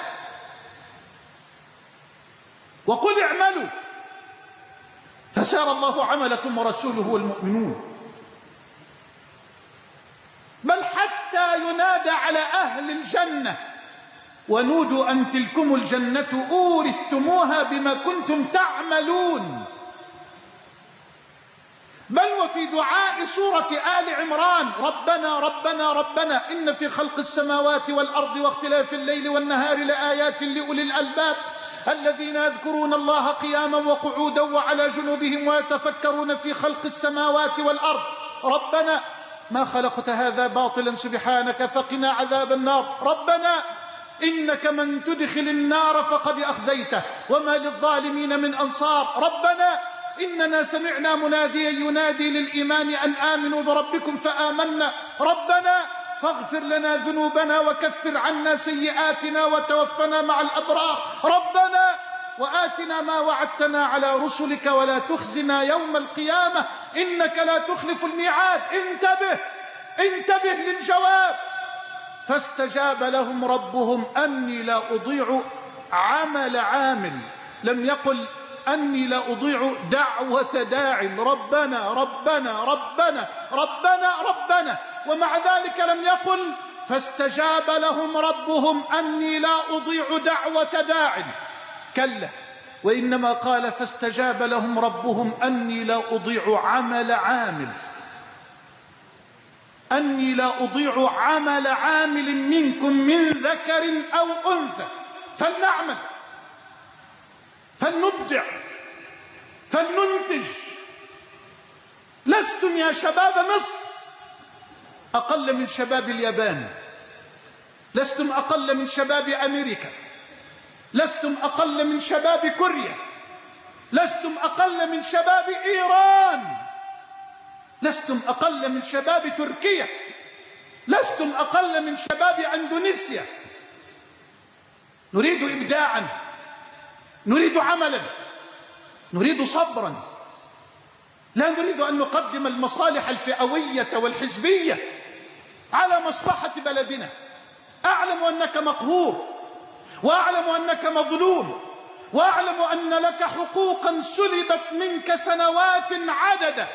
وقل اعملوا فسار الله عملكم ورسوله والمؤمنون. بل حتى ينادى على أهل الجنة: ونودوا أن تلكم الجنة أورثتموها بما كنتم تعملون. بل وفي دعاء سورة آل عمران: ربنا ربنا ربنا إن في خلق السماوات والأرض واختلاف الليل والنهار لآيات لأولي الألباب الذين يذكرون الله قياما وقعودا وعلى جنوبهم ويتفكرون في خلق السماوات والأرض ربنا ما خلقت هذا باطلا سبحانك فقنا عذاب النار ربنا إنك من تدخل النار فقد أخزيته وما للظالمين من أنصار ربنا إننا سمعنا مناديا ينادي للإيمان أن آمنوا بربكم فآمنا ربنا فاغفر لنا ذنوبنا وكفر عنا سيئاتنا وتوفنا مع الأبرار ربنا وآتنا ما وعدتنا على رسلك ولا تخزنا يوم القيامة إنك لا تخلف الميعاد. انتبه للجواب. فاستجاب لهم ربهم أني لا أضيع عمل عامل. لم يقل أني لا أضيع دعوة داع. ربنا ربنا ربنا ربنا ربنا. ومع ذلك لم يقل فاستجاب لهم ربهم أني لا أضيع دعوة داع. كلا، وإنما قال فاستجاب لهم ربهم أني لا أضيع عمل عامل. أني لا أضيع عمل عامل منكم من ذكر أو أنثى. فلنعمل، فلنبدع، فلننتج. لستم يا شباب مصر أقل من شباب اليابان، لستم أقل من شباب أمريكا، لستم أقل من شباب كوريا، لستم أقل من شباب إيران، لستم أقل من شباب تركيا، لستم أقل من شباب أندونيسيا. نريد إبداعا، نريد عملا، نريد صبرا. لا نريد أن نقدم المصالح الفئوية والحزبية على مصلحة بلدنا. أعلم أنك مقهور، وأعلم أنك مظلوم، وأعلم أن لك حقوقا سلبت منك سنوات عددة،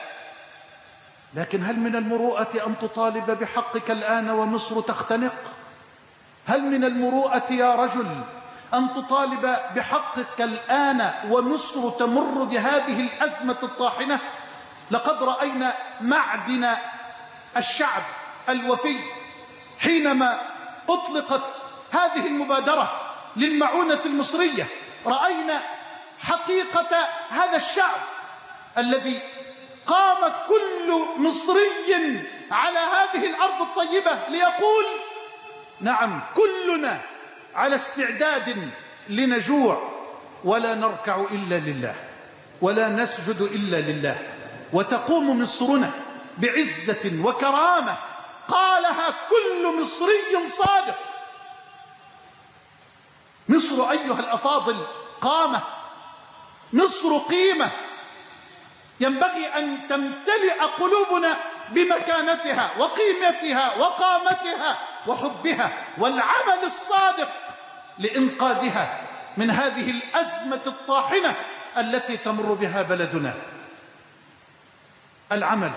لكن هل من المروءة أن تطالب بحقك الآن ومصر تختنق؟ هل من المروءة يا رجل أن تطالب بحقك الآن ومصر تمر بهذه الأزمة الطاحنة؟ لقد رأينا معدن الشعب الوفي حينما أطلقت هذه المبادرة للمعونة المصرية. رأينا حقيقة هذا الشعب الذي قام كل مصري على هذه الأرض الطيبة ليقول نعم كلنا على استعداد لنجوع ولا نركع إلا لله ولا نسجد إلا لله، وتقوم مصرنا بعزة وكرامة قالها كل مصري صادق. مصر أيها الأفاضل قامة، مصر قيمة، ينبغي أن تمتلئ قلوبنا بمكانتها وقيمتها وقامتها وحبها والعمل الصادق لإنقاذها من هذه الأزمة الطاحنة التي تمر بها بلدنا. العمل،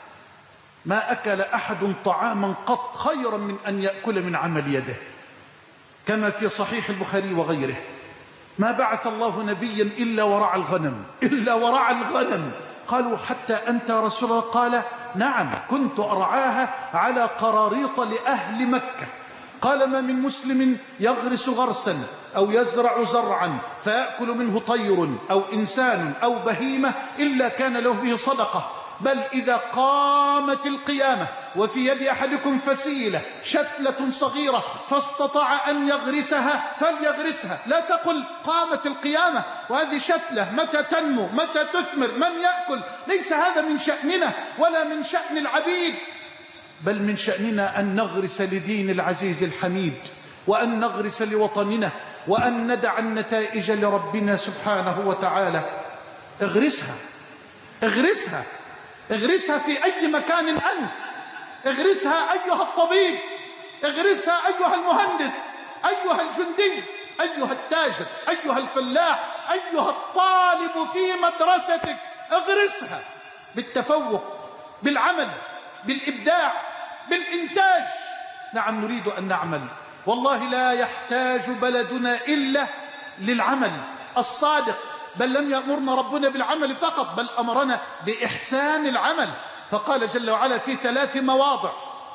ما أكل أحد طعاما قط خيرا من أن يأكل من عمل يده، كما في صحيح البخاري وغيره. ما بعث الله نبيا إلا ورعى الغنم، إلا ورعى الغنم. قالوا حتى أنت يا رسول الله؟ قال نعم، كنت أرعاها على قراريط لأهل مكة. قال ما من مسلم يغرس غرسا أو يزرع زرعا فيأكل منه طير أو إنسان أو بهيمة إلا كان له به صدقة، بل إذا قامت القيامة وفي يد أحدكم فسيلة شتلة صغيرة فاستطاع أن يغرسها فليغرسها. لا تقل قامت القيامة وهذه شتلة، متى تنمو متى تثمر من يأكل؟ ليس هذا من شأننا ولا من شأن العبيد، بل من شأننا أن نغرس لدين العزيز الحميد، وأن نغرس لوطننا، وأن ندع النتائج لربنا سبحانه وتعالى. اغرسها، اغرسها، اغرسها في أي مكان أنت، اغرسها أيها الطبيب، اغرسها أيها المهندس، أيها الجندي، أيها التاجر، أيها الفلاح، أيها الطالب في مدرستك، اغرسها بالتفوق، بالعمل، بالإبداع، بالإنتاج. نعم نريد أن نعمل، والله لا يحتاج بلدنا إلا للعمل الصادق، بل لم يأمرنا ربنا بالعمل فقط، بل أمرنا بإحسان العمل. فقال جل وعلا في 3 مواضع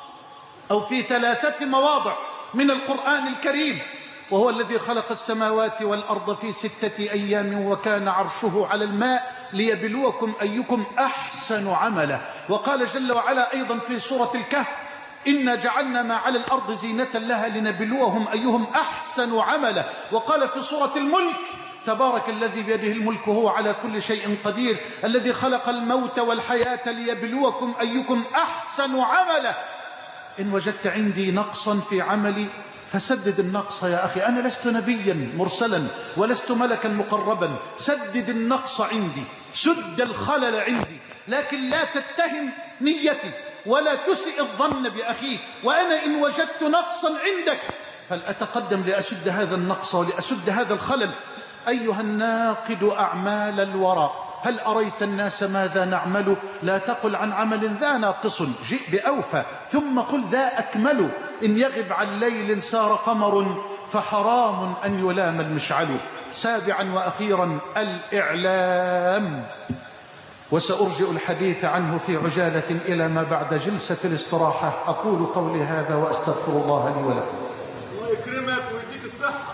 أو في 3 مواضع من القرآن الكريم: وهو الذي خلق السماوات والأرض في 6 أيام وكان عرشه على الماء ليبلوكم أيكم أحسن عملا. وقال جل وعلا أيضا في سورة الكهف: إنا جعلنا ما على الأرض زينة لها لنبلوهم أيهم أحسن عملا. وقال في سورة الملك: تبارك الذي بيده الملك وهو على كل شيء قدير الذي خلق الموت والحياة ليبلوكم أيكم أحسن عملا. إن وجدت عندي نقصا في عملي فسدد النقص يا أخي، أنا لست نبيا مرسلا ولست ملكا مقربا، سدد النقص عندي، سد الخلل عندي، لكن لا تتهم نيتي ولا تسئ الظن بأخيك. وأنا إن وجدت نقصا عندك فلأتقدم لأسد هذا النقص ولأسد هذا الخلل. أيها الناقد أعمال الورى، هل أريت الناس ماذا نعمل؟ لا تقل عن عمل ذا ناقص، جئ بأوفى، ثم قل ذا أكمل. إن يغب عن ليل سار قمر فحرام أن يلام المشعل. 7 وأخيرا الإعلام، وسأرجئ الحديث عنه في عجالة إلى ما بعد جلسة الاستراحة. أقول قولي هذا وأستغفر الله لي ولكم. الله يكرمك ويديك الصحة.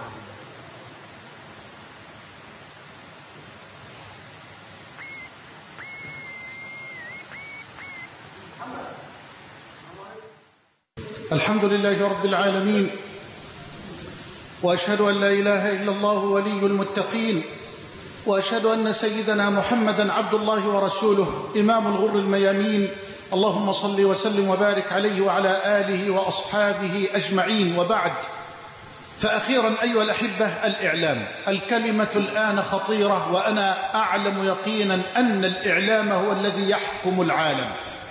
الحمد لله رب العالمين، وأشهد أن لا إله إلا الله ولي المتقين، وأشهد أن سيدنا محمدا عبد الله ورسوله إمام الغر الميامين. اللهم صل وسلم وبارك عليه وعلى آله وأصحابه أجمعين، وبعد. فأخيرا أيها الأحبة، الإعلام، الكلمة الآن خطيرة، وأنا أعلم يقينا أن الإعلام هو الذي يحكم العالم.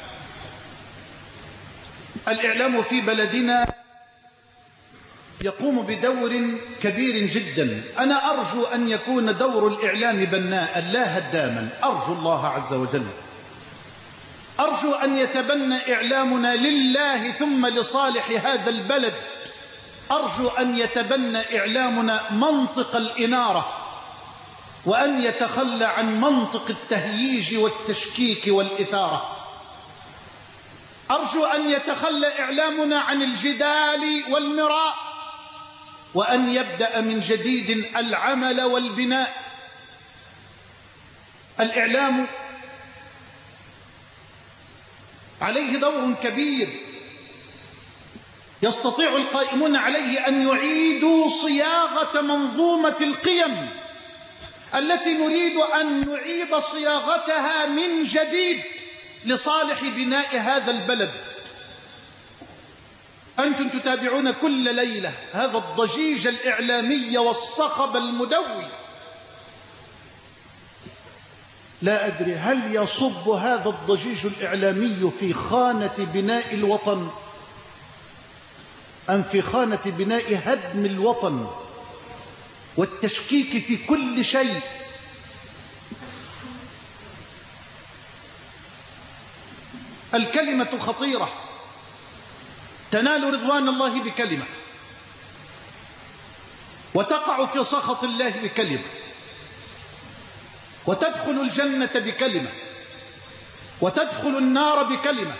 الإعلام في بلدنا يقوم بدور كبير جدا. أنا أرجو أن يكون دور الإعلام بناء لا هداما، أرجو الله عز وجل، أرجو أن يتبنى إعلامنا لله ثم لصالح هذا البلد، أرجو أن يتبنى إعلامنا منطق الإنارة، وأن يتخلى عن منطق التهييج والتشكيك والإثارة. أرجو أن يتخلى إعلامنا عن الجدال والمراء، وأن يبدأ من جديد العمل والبناء. الإعلام عليه دور كبير، يستطيع القائمون عليه أن يعيدوا صياغة منظومة القيم التي نريد أن نعيد صياغتها من جديد لصالح بناء هذا البلد. أنتم تتابعون كل ليلة هذا الضجيج الإعلامي والصخب المدوي. لا أدري هل يصب هذا الضجيج الإعلامي في خانة بناء الوطن أم في خانة بناء هدم الوطن والتشكيك في كل شيء. الكلمة خطيرة، تنال رضوان الله بكلمة، وتقع في سخط الله بكلمة، وتدخل الجنة بكلمة، وتدخل النار بكلمة،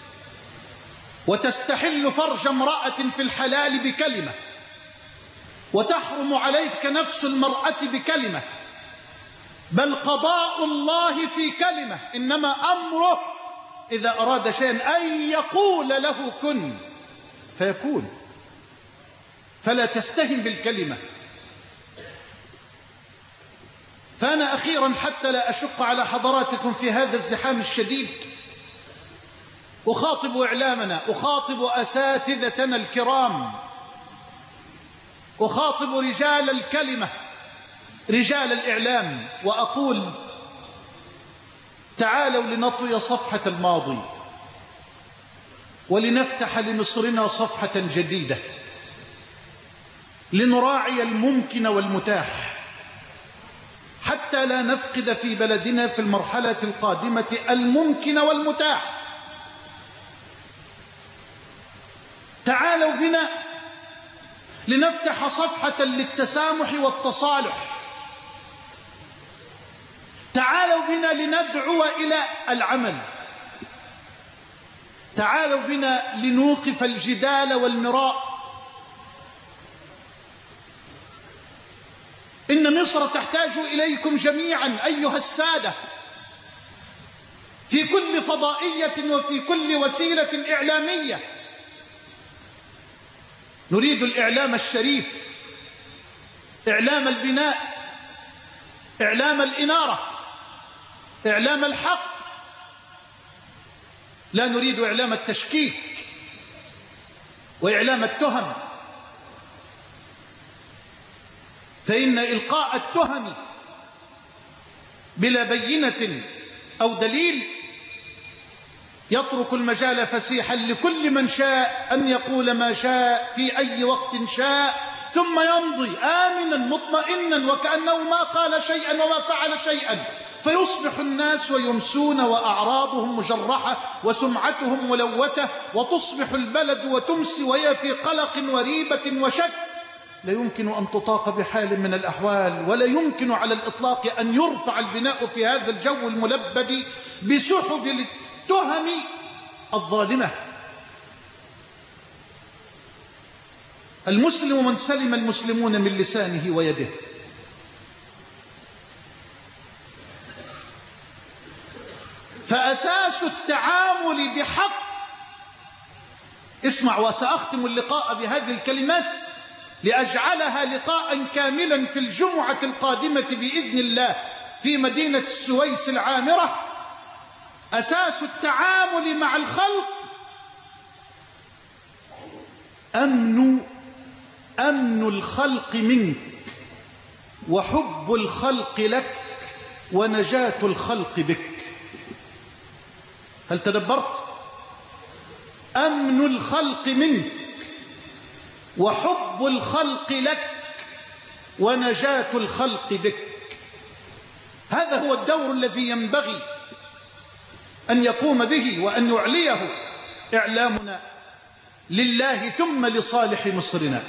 وتستحل فرج امرأة في الحلال بكلمة، وتحرم عليك نفس المرأة بكلمة. بل قضاء الله في كلمة، إنما أمره إذا أراد شيئا أن يقول له كن فيكون. فلا تستهن بالكلمة. فأنا أخيرا حتى لا أشق على حضراتكم في هذا الزحام الشديد أخاطب إعلامنا، أخاطب أساتذتنا الكرام، أخاطب رجال الكلمة، رجال الإعلام، وأقول تعالوا لنطوي صفحة الماضي ولنفتح لمصرنا صفحة جديدة، لنراعي الممكن والمتاح حتى لا نفقد في بلدنا في المرحلة القادمة الممكن والمتاح. تعالوا بنا لنفتح صفحة للتسامح والتصالح. تعالوا بنا لندعو إلى العمل. تعالوا بنا لنوقف الجدال والمراء. إن مصر تحتاج إليكم جميعا أيها السادة، في كل فضائية وفي كل وسيلة إعلامية. نريد الإعلام الشريف، إعلام البناء، إعلام الإنارة، إعلام الحق. لا نريد إعلام التشكيك وإعلام التهم، فإن إلقاء التهم بلا بينة أو دليل يترك المجال فسيحا لكل من شاء أن يقول ما شاء في أي وقت شاء، ثم يمضي آمنا مطمئنا وكأنه ما قال شيئا وما فعل شيئا، فيصبح الناس ويمسون وأعراضهم مجرحة وسمعتهم ملوثة، وتصبح البلد وتمسي وهي في قلق وريبة وشك لا يمكن أن تطاق بحال من الأحوال، ولا يمكن على الإطلاق أن يرفع البناء في هذا الجو الملبد بسحب التهم الظالمة. المسلم من سلم المسلمون من لسانه ويده. فأساس التعامل بحق، اسمع وسأختم اللقاء بهذه الكلمات لأجعلها لقاء كاملا في الجمعة القادمة بإذن الله في مدينة السويس العامرة. أساس التعامل مع الخلق أمن الخلق منك، وحب الخلق لك، ونجاة الخلق بك. هل تدبرت؟ أمن الخلق منك، وحب الخلق لك، ونجاة الخلق بك. هذا هو الدور الذي ينبغي أن يقوم به وأن يعليه إعلامنا لله ثم لصالح مصرنا.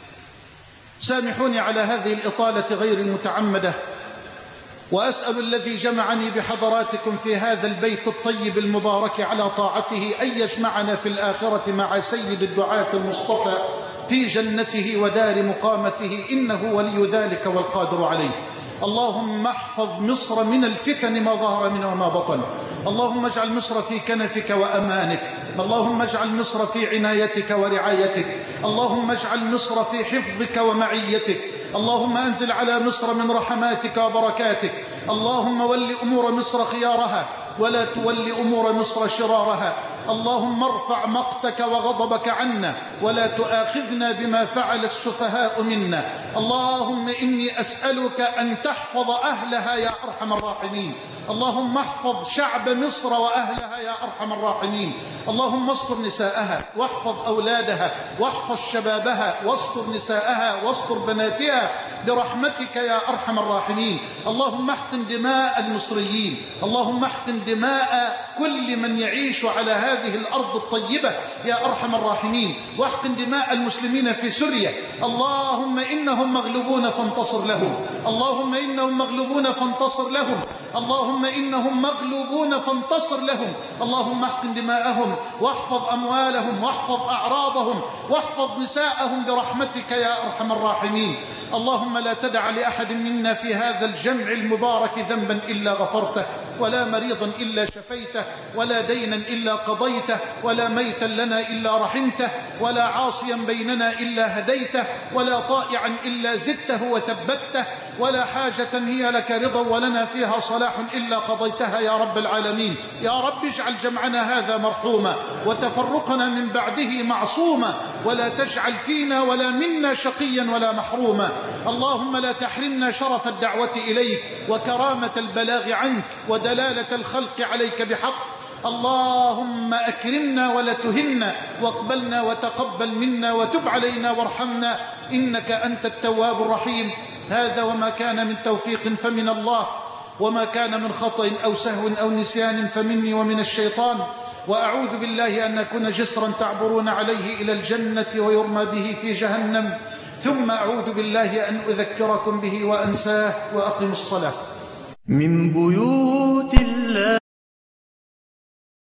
سامحوني على هذه الإطالة غير المتعمدة، وأسأل الذي جمعني بحضراتكم في هذا البيت الطيب المبارك على طاعته أن يجمعنا في الآخرة مع سيد الدعاة المصطفى في جنته ودار مقامته، إنه ولي ذلك والقادر عليه. اللهم احفظ مصر من الفتن ما ظهر منها وما بطن. اللهم اجعل مصر في كنفك وأمانك. اللهم اجعل مصر في عنايتك ورعايتك. اللهم اجعل مصر في حفظك ومعيتك. اللهم أنزل على مصر من رحماتك وبركاتك. اللهم ول أمور مصر خيارها ولا تول أمور مصر شرارها. اللهم ارفع مقتك وغضبك عنا ولا تؤاخذنا بما فعل السفهاء منا. اللهم إني أسألك أن تحفظ أهلها يا أرحم الراحمين. اللهم احفظ شعب مصر وأهلها يا أرحم الراحمين. اللهم استر نساءها واحفظ أولادها واحفظ شبابها واستر نساءها واستر بناتها برحمتك يا أرحم الراحمين. اللهم احقن دماء المصريين. اللهم احقن دماء كل من يعيش على هذه الأرض الطيبة يا أرحم الراحمين، واحقن دماء المسلمين في سوريا. اللهم إنهم مغلوبون فانتصر لهم. اللهم إنهم مغلوبون فانتصر لهم. اللهم إنهم مغلوبون فانتصر لهم. اللهم احقن دماءهم واحفظ أموالهم واحفظ أعراضهم واحفظ نساءهم برحمتك يا أرحم الراحمين. اللهم لا تدع لأحد منا في هذا الجمع المبارك ذنبا إلا غفرته، ولا مريضا إلا شفيته، ولا دينا إلا قضيته، ولا ميتا لنا إلا رحمته، ولا عاصيا بيننا إلا هديته، ولا طائعا إلا زدته وثبته، ولا حاجة هي لك رضا ولنا فيها صلاح إلا قضيتها يا رب العالمين. يا رب اجعل جمعنا هذا مرحوما وتفرقنا من بعده معصوما، ولا تجعل فينا ولا منا شقيا ولا محروما. اللهم لا تحرمنا شرف الدعوة إليك وكرامة البلاغ عنك ودلالة الخلق عليك بحق. اللهم أكرمنا ولا تهنا، واقبلنا وتقبل منا وتب علينا وارحمنا، إنك أنت التواب الرحيم. هذا وما كان من توفيق فمن الله، وما كان من خطأ أو سهو أو نسيان فمني ومن الشيطان. وأعوذ بالله أن أكون جسرا تعبرون عليه إلى الجنة ويرمى به في جهنم، ثم أعوذ بالله أن أذكركم به وأنساه. وأقم الصلاة. من بيوت الله